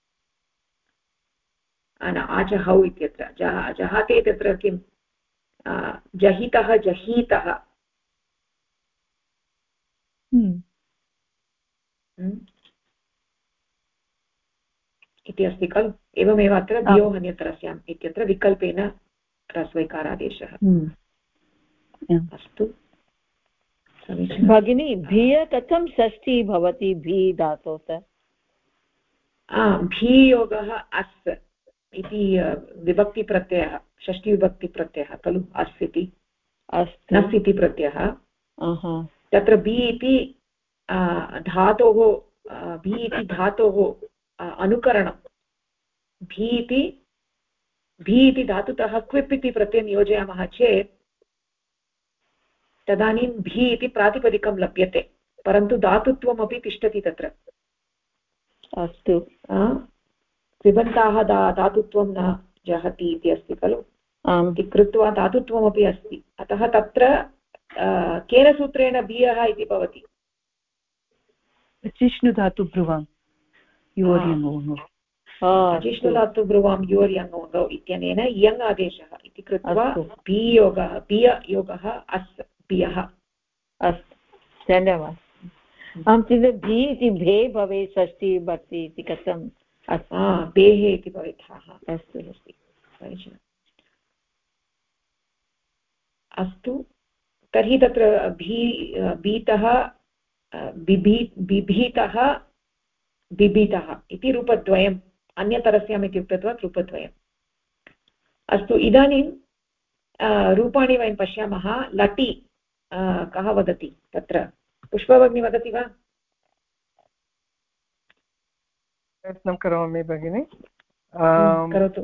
आचहौ इत्यत्र जहाते तत्र किं जहितः जहीतः इति अस्ति खलु। एवमेव अत्र धियो हन्यतरस्याम् इत्यत्र विकल्पेन ह्रस्वैकारादेशः। अस्तु भगिनी भिय कथं षष्ठी भवति भी धातोः? भीयोगः अस् इति विभक्तिप्रत्ययः, षष्ठीविभक्तिप्रत्ययः खलु अस् इति, नस् इति प्रत्ययः। तत्र बि इति धातोः, भी इति धातोः अनुकरणं, भी इति धातुतः क्विप् इति प्रत्ययं योजयामः चेत् तदानीं भी इति प्रातिपदिकं लभ्यते, परन्तु धातुत्वमपि तिष्ठति तत्र। अस्तु, कृबन्ताः धातुत्वं न जहति इति अस्ति खलु, इति कृत्वा धातुत्वमपि अस्ति। अतः तत्र केन सूत्रेण बियः इति भवति? चिष्णुधातुब्रुवां चिष्णुधातुब्रुवां योर्यङौ इत्यनेन यङ् आदेशः इति कृत्वा बियोगः, बिययोगः अस्, बियः। अस्तु, धन्यवादः। अहं चिन्त्य भी इति भे भवेत् षष्ठी विभक्ति इति कथं? बेः इति भवेत्। अस्तु अस्ति, समीचीनम्। अस्तु, तर्हि तत्र भीतः, बिभीतः, बिभीतः इति रूपद्वयम्, अन्यतरस्याम् इति उक्तत्वात् रूपद्वयम्। अस्तु, इदानीं रूपाणि वयं पश्यामः। लटि कः वदति तत्र? पुष्पभगिनी वदति वा? प्रयत्नं करोमि भगिनि। करोतु।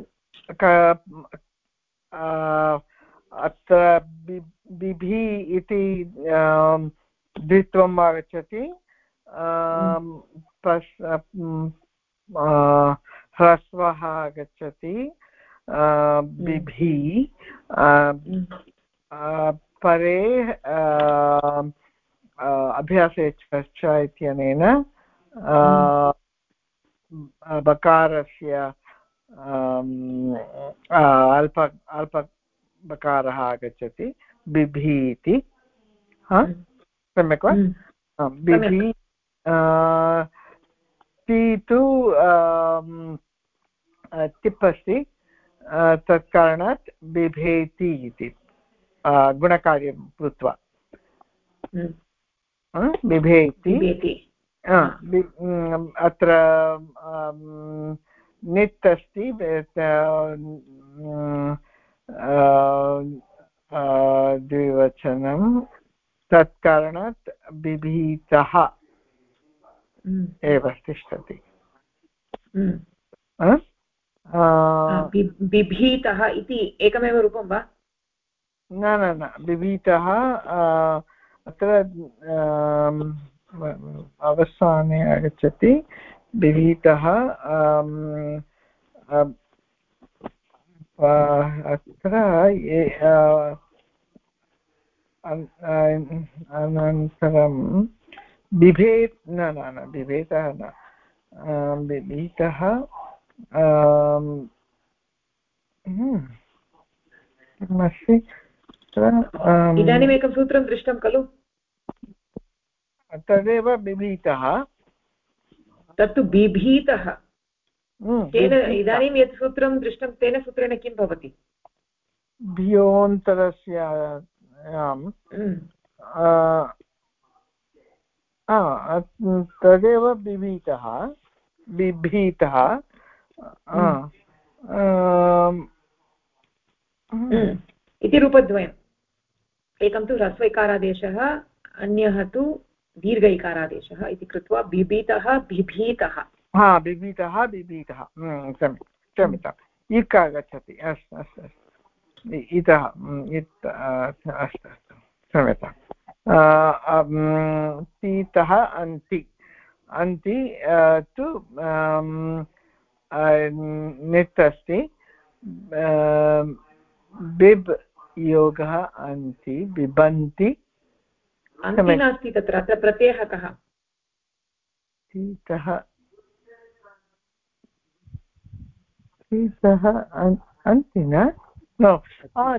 अत्र बिभि इति द्वित्वम् आगच्छति, ह्रस्वः आगच्छति, बिभि, परे अभ्यासे चर्चा इत्यनेन बकारस्य अल्पबकारः आगच्छति, बिभि इति। सम्यक् वा? बिभि ति तु टिप् अस्ति, तत्कारणात् बिभेति इति गुणकार्यं कृत्वा बिभेति। अत्र नित् अस्ति, द्विवचनं, तत्कारणात् बिभीतः एव तिष्ठति। बिभीतः इति एकमेव रूपं वा? न, बिभीतः अत्र अवसाने आगच्छति। बिभीतः अत्र अनन्तरं बिभेत्, न बिभेतः न, बिभीतः किमस्ति? इदानीम् एकं सूत्रं दृष्टं खलु, तदेव बिभीतः। तत्तु बिभीतः। इदानीं यत् सूत्रं दृष्टं तेन सूत्रेण किं भवति? भियोन्तरस्यां तदेव बिभीतः, बिभीतः। इति रूपद्वयम्, एकं तु ह्रस्वैकारादेशः, अन्यः तु दीर्घ इकारादेशः इति कृत्वा बिभीतः, बिभीतः। बिभीतः, बिभीतः। क्षम्यताम्, इक् आगच्छति। अस्तु, इतः, अस्तु, क्षम्यताम्। तीतः अन्ति, अन्ति तु नित् अस्ति, बिब् योगः अन्ति, बिबन्ति। अन्ति नास्ति तत्र, अत्र प्रत्ययः कः? तीतः अन्ति न,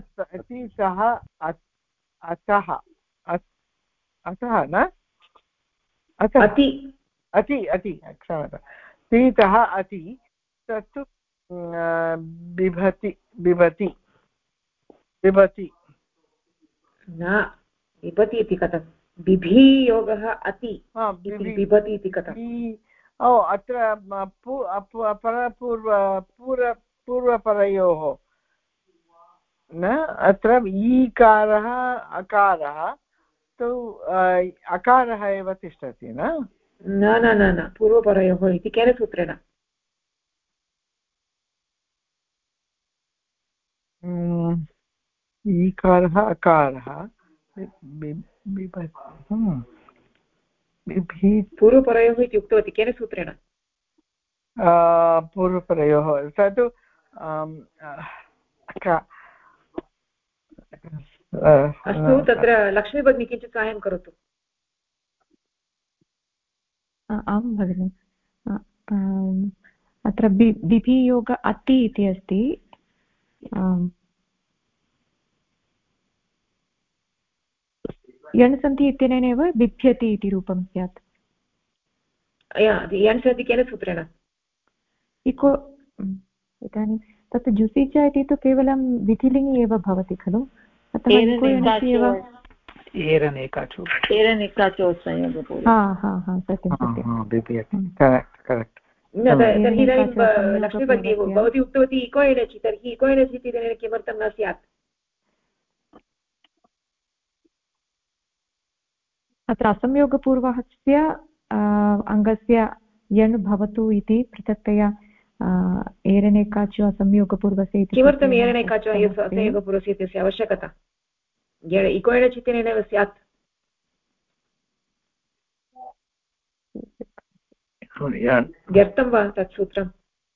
तीतः अतः, अतः न, अति अति अति क्षम्यतां तीतः अति तत्तु बिभति बिभति बिभति न बिभति इति कथं बिभियोगः अति बिभति इति कथम् अत्र पूर्वपरयोः न अत्र ईकारः अकारः तु अकारः एव तिष्ठति न न न न न पूर्वपरयोः इति केन सूत्रेण ईकारः अकारः पूर्वपरयोः इति उक्तवती केन सूत्रेण पूर्वपरयोः तत् अस्तु तत्र लक्ष्मी भगिनी किञ्चित् साहाय्यं करोतु आं भगिनि अत्र बिभियोग अति इति अस्ति यण्सन्धि इत्यनेनैव बिभ्यति इति रूपं स्यात् यण्सन्धि केन सूत्रेण इको इदानीं तत् जुसि च इति तु केवलं विधिलिङ्गि एव भवति खलु अतः तर्हि इदानीं लक्ष्मी भगिनी भवती उक्तवती इको एणचि तर्हि इको एणचि इति किमर्थं न स्यात् अत्र असंयोगपूर्वस्य अङ्गस्य यण् भवतु इति पृथक्तया एरनेकाचु असंयोगपूर्वस्य इति किमर्थम् एरनेकाचु असंयोगपूर्वस्य इत्यस्य आवश्यकता इको एणचि इत्यनेनैव स्यात् व्यर्थं वा तत् सूत्रम्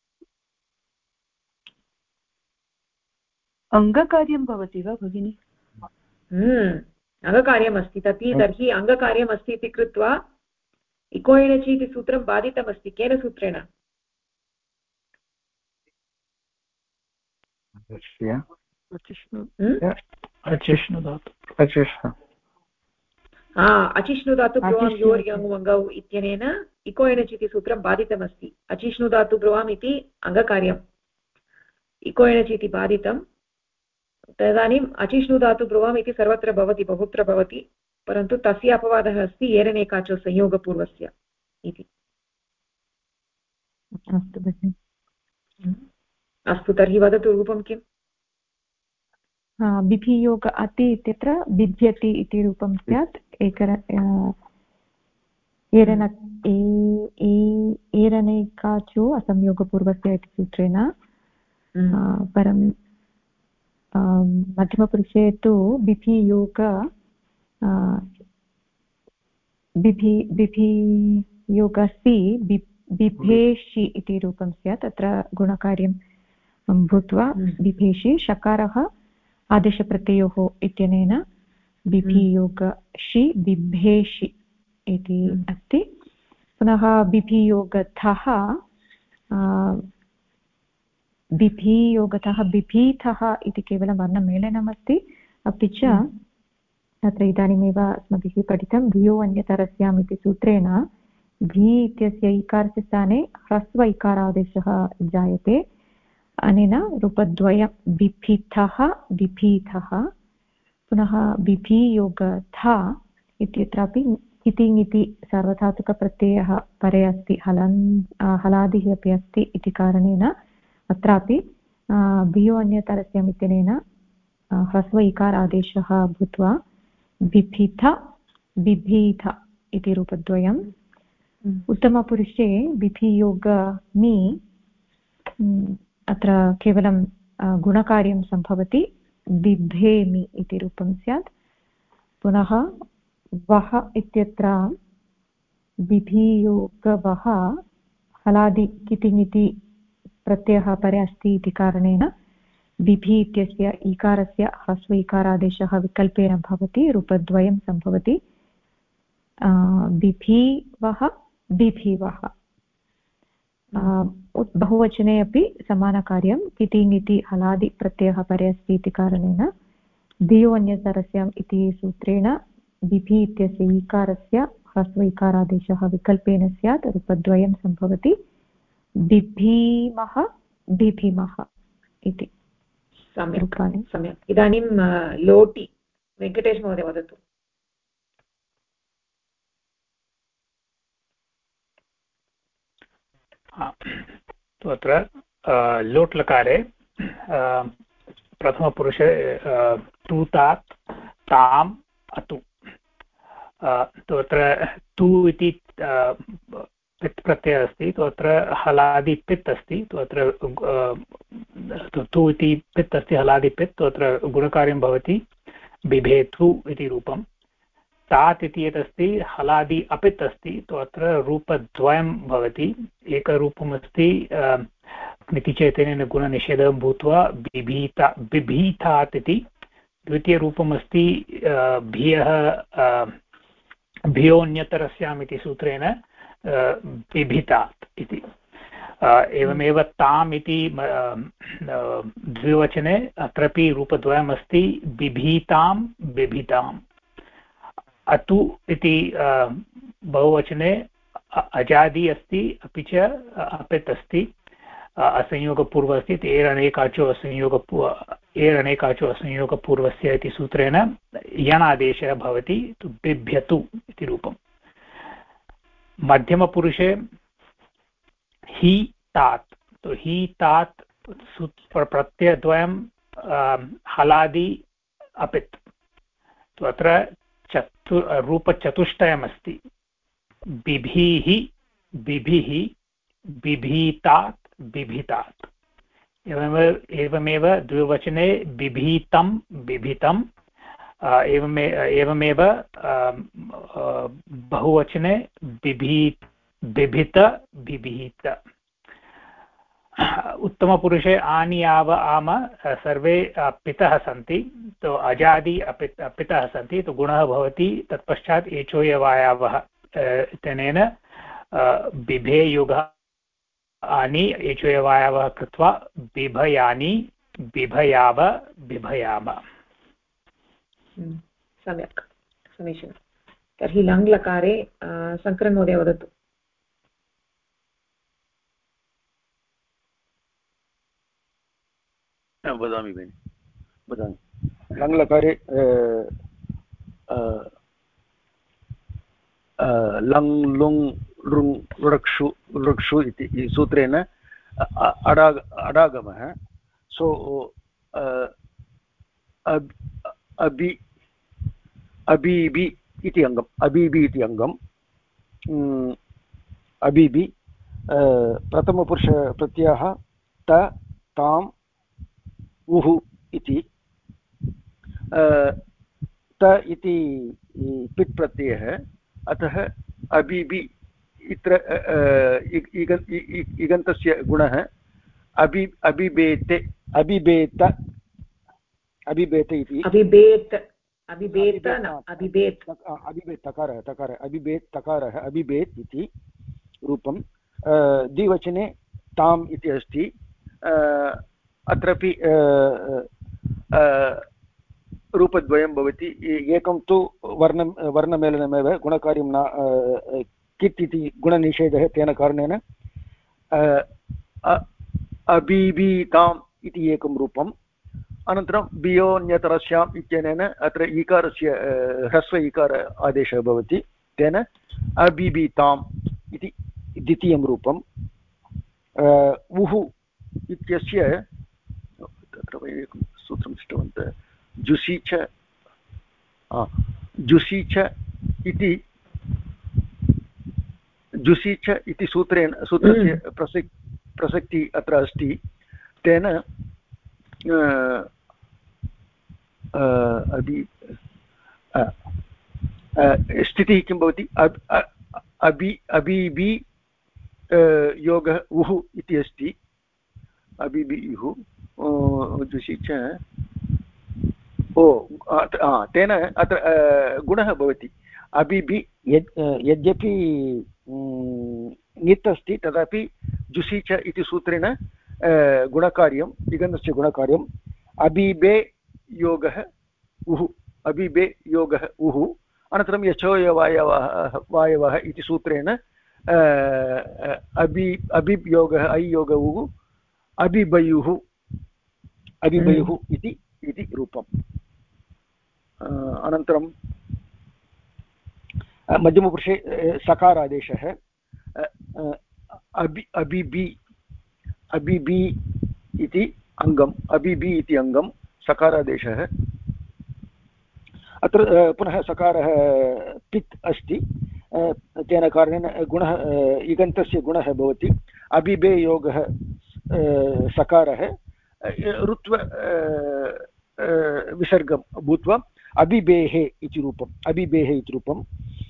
अङ्गकार्यं भवति वा भगिनि अङ्गकार्यमस्ति तर्हि अङ्गकार्यमस्ति इति कृत्वा इको एणचि इति सूत्रं बाधितमस्ति केन सूत्रेण अचिष्णुधातु ब्रुवां योर् यङ् वङ्गौ इत्यनेन इको एणचि इति सूत्रं बाधितमस्ति अचिष्णुधातु ब्रुवाम् इति अङ्गकार्यम् इको एणचि इति बाधितं तदानीम् अचिष्णुधातु ब्रुवाम् इति सर्वत्र भवति बहुत्र भवति परन्तु तस्य अपवादः अस्ति एरनेकाचो संयोगपूर्वस्य इति अस्तु तर्हि वदतु रूपं किम् बिभियोग अति इत्यत्र बिभ्यति इति रूपं स्यात् एरनेकाचो असंयोगपूर्वस्य इति सूत्रेण परं मध्यमपुरुषे तु बिभियोग बिभियोगसि बिभेषि इति रूपं स्यात् अत्र गुणकार्यं भूत्वा बिभेषि शकारः आदेशप्रत्ययोः इत्यनेन बिभियोगषि बिभेषि इति अस्ति पुनः बिभियोगतः बिभियोगतः बिभीतः इति केवलं वर्णमेलनमस्ति अपि च तत्र इदानीमेव अस्माभिः पठितं भियो अन्यतरस्याम् इति सूत्रेण भी इत्यस्य इकारस्य स्थाने ह्रस्व इकारादेशः जायते अनेन रूपद्वयं बिभितः बिभीतः पुनः बिभियोगथा इत्यत्रापि कितिङ् इति सार्वधातुकप्रत्ययः परे अस्ति हलादिः अपि अस्ति इति कारणेन अत्रापि भियो अन्यतरस्याम् इत्यनेन ह्रस्व इकारादेशः भूत्वा बिभिथ बिभीथ इति रूपद्वयम् उत्तमपुरुषे बिभियोगमि अत्र केवलं गुणकार्यं सम्भवति बिभेमि इति रूपं स्यात् पुनः वः इत्यत्र बिभियोगवः हलादि कितिङिति प्रत्ययः परे अस्ति इति कारणेन बिभि इत्यस्य इकारस्य ह्रस्व इकारादेशः विकल्पेन भवति रूपद्वयं सम्भवति बिभिवः बिभिवः बहुवचने अपि समानकार्यं कितिङ् इति हलादि प्रत्ययः परे अस्ति इति कारणेन धियो अन्यतरस्याम् इति सूत्रेण बिभि इत्यस्य ईकारस्य ह्रस्व इकारादेशः विकल्पेन स्यात् रूपद्वयं सम्भवति बिभीमः बिभिमः इति। सम्यक् सम्यक्। इदानीं लोटि वेङ्कटेश महोदय वदतु। अत्र लोट् लकारे प्रथमपुरुषे तु तात् ताम् अतु। अत्र तु इति पित् प्रत्ययः अस्ति, अत्र हलादि पित् अस्ति, अत्र तु इति पित् अस्ति, हलादि पित्, अत्र गुणकार्यं भवति बिभेतु इति रूपं। तात् इति यत् अस्ति हलादि अपित् अस्ति, अत्र रूपद्वयं भवति। एकरूपमस्ति नितिचेतनेन गुणनिषेधः भूत्वा बिभीतात् इति, द्वितीयरूपमस्ति भियः भियोऽन्यतरस्याम् इति सूत्रेण बिभितात् इति। एवमेव ताम् इति द्विवचने अत्रापि रूपद्वयमस्ति बिभीतां बिभिताम्। अतु इति बहुवचने अजादि अस्ति, अपि च अपित् अस्ति, असंयोगपूर्व अस्ति। एरनेकाचो असंयोगपूर्वस्य इति सूत्रेण यणादेशः भवति, बिभ्यतु इति रूपम्। मध्यमपुरुषे हि तात्, तो हि तात् प्रत्ययद्वयं हलादि अपित्, तो अत्र रूपचतुष्टयमस्ति बिभिः बिभिः बिभीतात् बिभितात्। एवमेव द्विवचने बिभीतं बिभितं, एवमेव बहुवचने बिभित बिभित। उत्तमपुरुषे आनि आव आम सर्वे पितः सन्ति, तो अजादि पितः सन्ति, तो गुणः भवति तत्पश्चात् एचोयवायावः इत्यनेन बिभे युगः आनि एचोयवायावः कृत्वा बिभयानि बिभयाव बिभयाम। सम्यक्, समीचीनं। तर्हि लङ्लकारे शङ्करन् महोदय वदतु। वदामि भगिनि, वदामि। लङ्लकारे लङ् लुङ् लृङ् लृक्षु लृक्षु इति सूत्रेण अडागमः। सो अबीबि इति अङ्गम्, अबीबि इति अङ्गम्। अबीबि प्रथमपुरुषप्रत्ययः त ताम् उः इति। त इति पित् प्रत्ययः, अतः अबीबि इत्र इगन्तस्य गुणः अबिबेते अबिबेत अबिबेत इति। अबिबेत् अबिबेत् अबिबेत् अबिबेत् तकारः तकारः अबिबेत् तकारः अबिबेत् इति रूपं। द्विवचने ताम् इति अस्ति। अत्रापि रूपद्वयं भवति। एकं तु वर्णमेलनमेव, गुणकार्यं न, कित् इति गुणनिषेधः, तेन कारणेन अबीबीताम् इति एकं रूपम्। अनन्तरं बियोऽन्यतरस्याम् इत्यनेन अत्र ईकारस्य ह्रस्व ईकार आदेशः भवति, तेन अबीबीताम् इति द्वितीयं रूपम्। उः इत्यस्य तत्र वयम् एकं सूत्रं दृष्टवन्तः, जुसि च इति सूत्रस्य प्रसक्ति अत्र अस्ति। तेन स्थितिः किं भवति, अबीबि योगः उः इति अस्ति। अबीबि उः जुसि च तेन अत्र गुणः भवति अबीबि। यद्यपि ङित् अस्ति तथापि जुसि च इति सूत्रेण गुणकार्यं, इगन्तस्य गुणकार्यम्। अबीबे योगः उः, अबीबे योगः उः, अनन्तरं यचोयवायवः इति सूत्रेण अबियोगः अयोगौ अबिबयुः इति रूपम्। अनन्तरं मध्यमपुरुषे सकारादेशः अबिबि इति अङ्गम् इति अङ्गं सकारादेशः। अत्र पुनः सकारः पित् अस्ति, तेन कारणेन गुणः इगन्तस्य गुणः भवति। अबिबे योगः सकारः ऋत्व विसर्गं भूत्वा अबिबेः इति रूपं।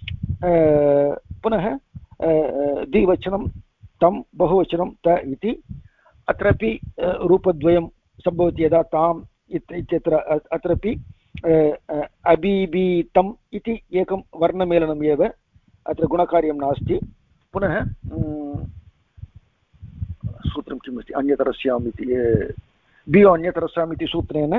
पुनः द्विवचनं तं, बहुवचनं त इति। अत्रापि रूपद्वयं सम्भवति यदा ताम् इत्यत्र अत्रापि अबीबीतम् इति एकं वर्णमेलनम् एव, अत्र गुणकार्यं नास्ति। पुनः सूत्रं किम् अस्ति, अन्यतरस्याम् इति बियो अन्यतरस्याम् इति सूत्रेण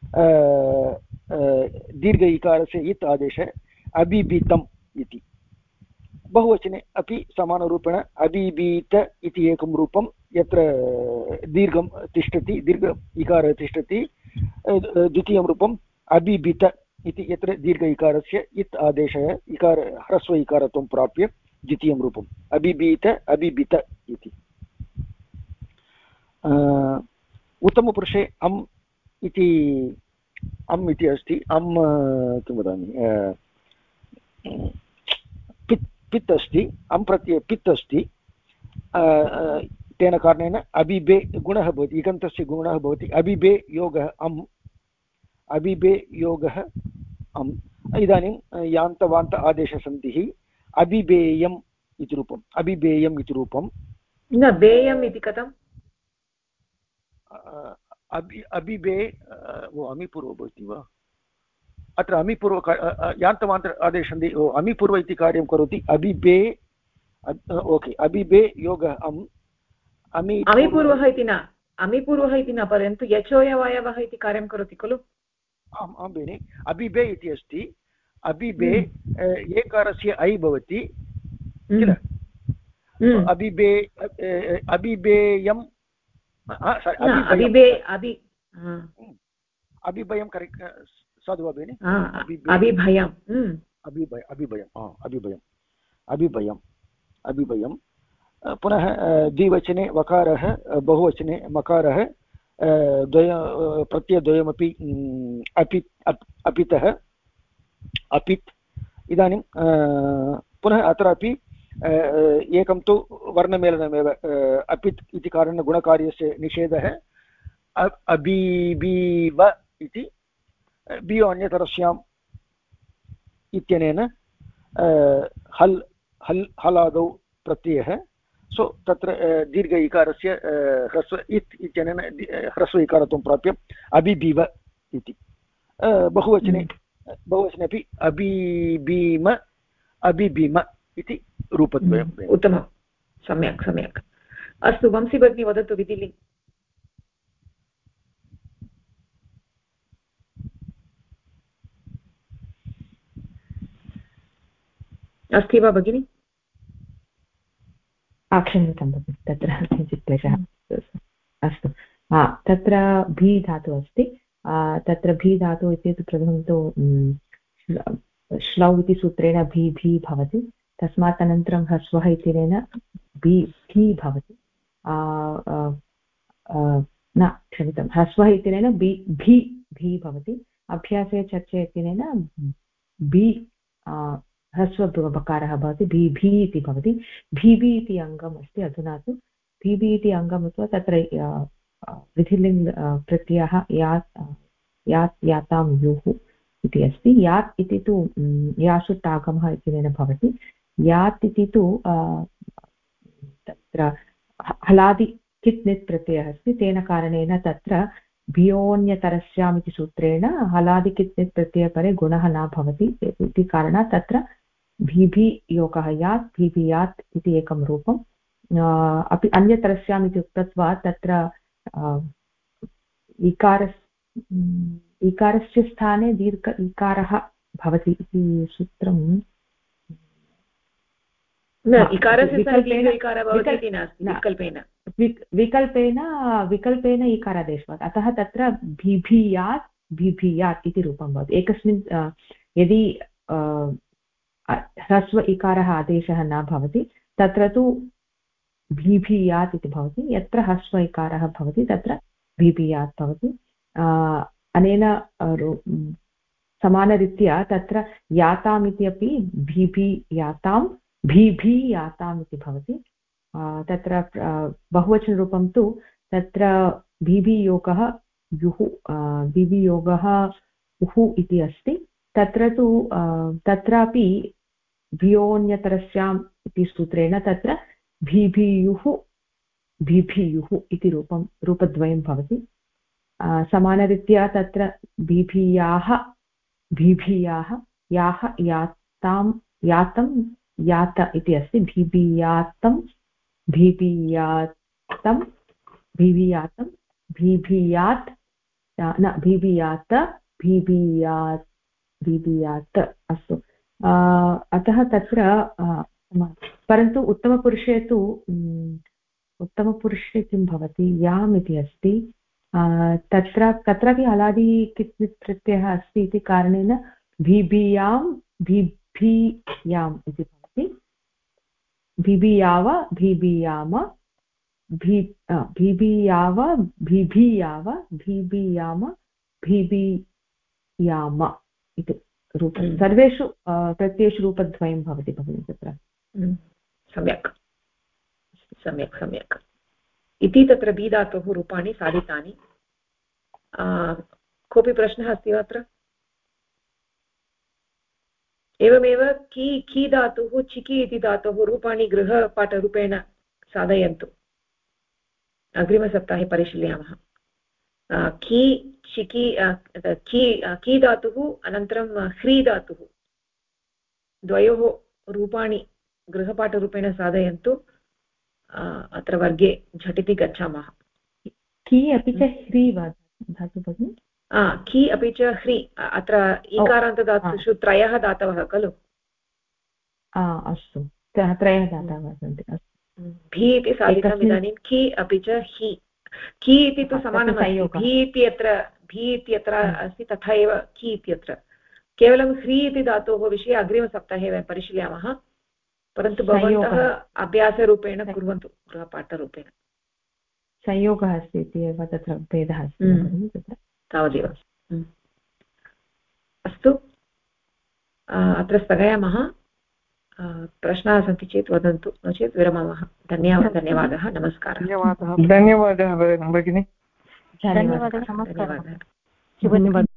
दीर्घ इकारस्य इत् आदेशः अबीबीतम् इति। बहुवचने अपि समानरूपेण अबीबीत इति एकं रूपं, यत्र दीर्घं तिष्ठति, दीर्घ इकारः तिष्ठति। द्वितीयं रूपम् अबिबित इति, यत्र दीर्घ इकारस्य इत् आदेशः इकार ह्रस्व इकारत्वं प्राप्य द्वितीयं रूपम् अबिबीत अबिबित इति। उत्तमपुरुषे अम् इति अस्ति। किं वदामि, पित् अस्ति, अम् प्रत्यय पित् अस्ति। तेन कारणेन अबिबे गुणः भवति, इगन्तस्य गुणः भवति। अबिबे योगः अम्, इदानीं यान्तवान्त आदेशसन्धिः अबिबेयम् इति रूपम्। न बेयम् इति कथम्? अबिबे अमिपूर्व भवति वा? अत्र अमिपूर्व यान्तवान्त आदेशसन्धि अमिपूर्व इति कार्यं करोति। अबिबे, ओके, अबिबे योगः अम्। अमिपूर्वः इति न, परन्तु यचोयवायवः इति कार्यं करोति खलु? आम् बेनि, अबिबे इति अस्ति। अबिबे एकारस्य ऐ भवति किल? अबिबेयम् अबिभयं करेक्ट् साधु वा बेनि? अबिभयम्। पुनः द्विवचने वकारः, बहुवचने मकारः, प्रत्ययद्वयमपि अपितः अपित्। इदानीं पुनः अत्रापि एकं तु वर्णमेलनमेव, अपित् इति कारणेन गुणकार्यस्य निषेधः। अबीबीव इति बियो अन्यतरस्याम् इत्यनेन हलादौ प्रत्ययः। सो तत्र दीर्घ इकारस्य ह्रस्व इत् इत्यनेन ह्रस्व इकारत्वं प्राप्य अबिबीव इति। बहुवचने अपि अबिबीम इति रूपद्वयम्। उत्तमं, सम्यक्। अस्तु, वंशी भगिनी वदतु विधिलिङ्ग्। अस्ति वा भगिनि? क्षम्यतां भगिनि, तत्र किञ्चित् क्लेशः। अस्तु, तत्र भी धातुः अस्ति। तत्र भी धातुः इत्येतत् प्रथमं तु श्लौ इति सूत्रेण भी भवति। तस्मात् अनन्तरं ह्रस्वः इत्यनेन भी भवति। न, क्षम्यतां, ह्रस्वः इत्यनेन भी भवति। अभ्यासे चर्चे इत्यनेन भी ह्रस्वबकारः भवति, भी इति भवति। भीबि इति अङ्गम् अस्ति। अधुना तु भीबि इति अङ्गम् अथवा तत्र विधिलिङ्ग् प्रत्ययः यातां युः इति अस्ति। यात् इति तु यासुट् आगमः इत्यनेन भवति। यात् इति तु तत्र हलादि कित् नित् प्रत्ययः अस्ति। तेन कारणेन तत्र भियोन्यतरस्याम् इति सूत्रेण हलादि कित् नित् प्रत्ययपरे गुणः न भवति इति कारणात् तत्र भीभि योगः यात्, भीभि यात् इति एकं रूपम्। अपि अन्यतरस्याम् इति उक्तत्वात् तत्र इकारस्य स्थाने दीर्घ इकारः भवति इति सूत्रं न इकारस्य विकल्पेन इकारादेशः अतः तत्र बिभियात् इति रूपं भवति एकस्मिन् यदि ह्रस्व इकारः आदेशः न भवति तत्र तु बिभियात् इति भवति यत्र ह्रस्व इकारः भवति तत्र बिभियात् भवति अनेन समानरीत्या तत्र याताम् इति अपि बिभियाताम् इति भवति तत्र बहुवचनरूपं तु तत्र बिभियोगः उः इति अस्ति तत्र तु तत्रापि भियोन्यतरस्याम् इति सूत्रेण तत्र बिभियुः इति रूपद्वयं भवति समानरीत्या तत्र बिभियाः याः यात इति अस्ति बिभियातं बिभियात् अस्तु अतः तत्र परन्तु उत्तमपुरुषे तु उत्तमपुरुषे किं भवति याम् इति अस्ति तत्रापि हलादि किञ्चित् प्रत्ययः अस्ति इति कारणेन बिभियाम् इति भवति बिभियाव बिभियाम बिभियाम इति रूपं सर्वेषु प्रत्ययेषु रूपद्वयं भवति भगिनि तत्र सम्यक् सम्यक् सम्यक् इति तत्र बी धातोः रूपाणि साधितानि कोऽपि प्रश्नः अस्ति वा अत्र एवमेव की धातुः चिकि इति धातोः रूपाणि गृहपाठरूपेण साधयन्तु अग्रिमसप्ताहे परिशीलयामः की चिकि की धातुः अनन्तरं ह्री धातुः द्वयोः रूपाणि गृहपाठरूपेण साधयन्तु अत्र वर्गे झटिति गच्छामः की अपि च ह्री वा धातु भगिनि की अपि च ह्री अत्र इकारान्तधातुषु त्रयः धातवः खलु अस्तु त्रयः धातवः सन्ति भी इति साधितम् इदानीं की अपि च हि की इति तु समानमस्ति भी इत्यत्र अस्ति तथा एव की इत्यत्र केवलं ह्री इति धातोः विषये अग्रिमसप्ताहे वयं परिशीलयामः परन्तु भवन्तः अभ्यासरूपेण कुर्वन्तु गृहपाठरूपेण संयोगः अस्ति इति एव तत्र भेदः अस्ति तत्र तावदेव अस्तु अत्र स्थगयामः प्रश्नाः सन्ति चेत् वदन्तु नो चेत् विरमामः धन्यवादः नमस्कारः धन्यवादः भगिनि धन्यवादः नमस्कारः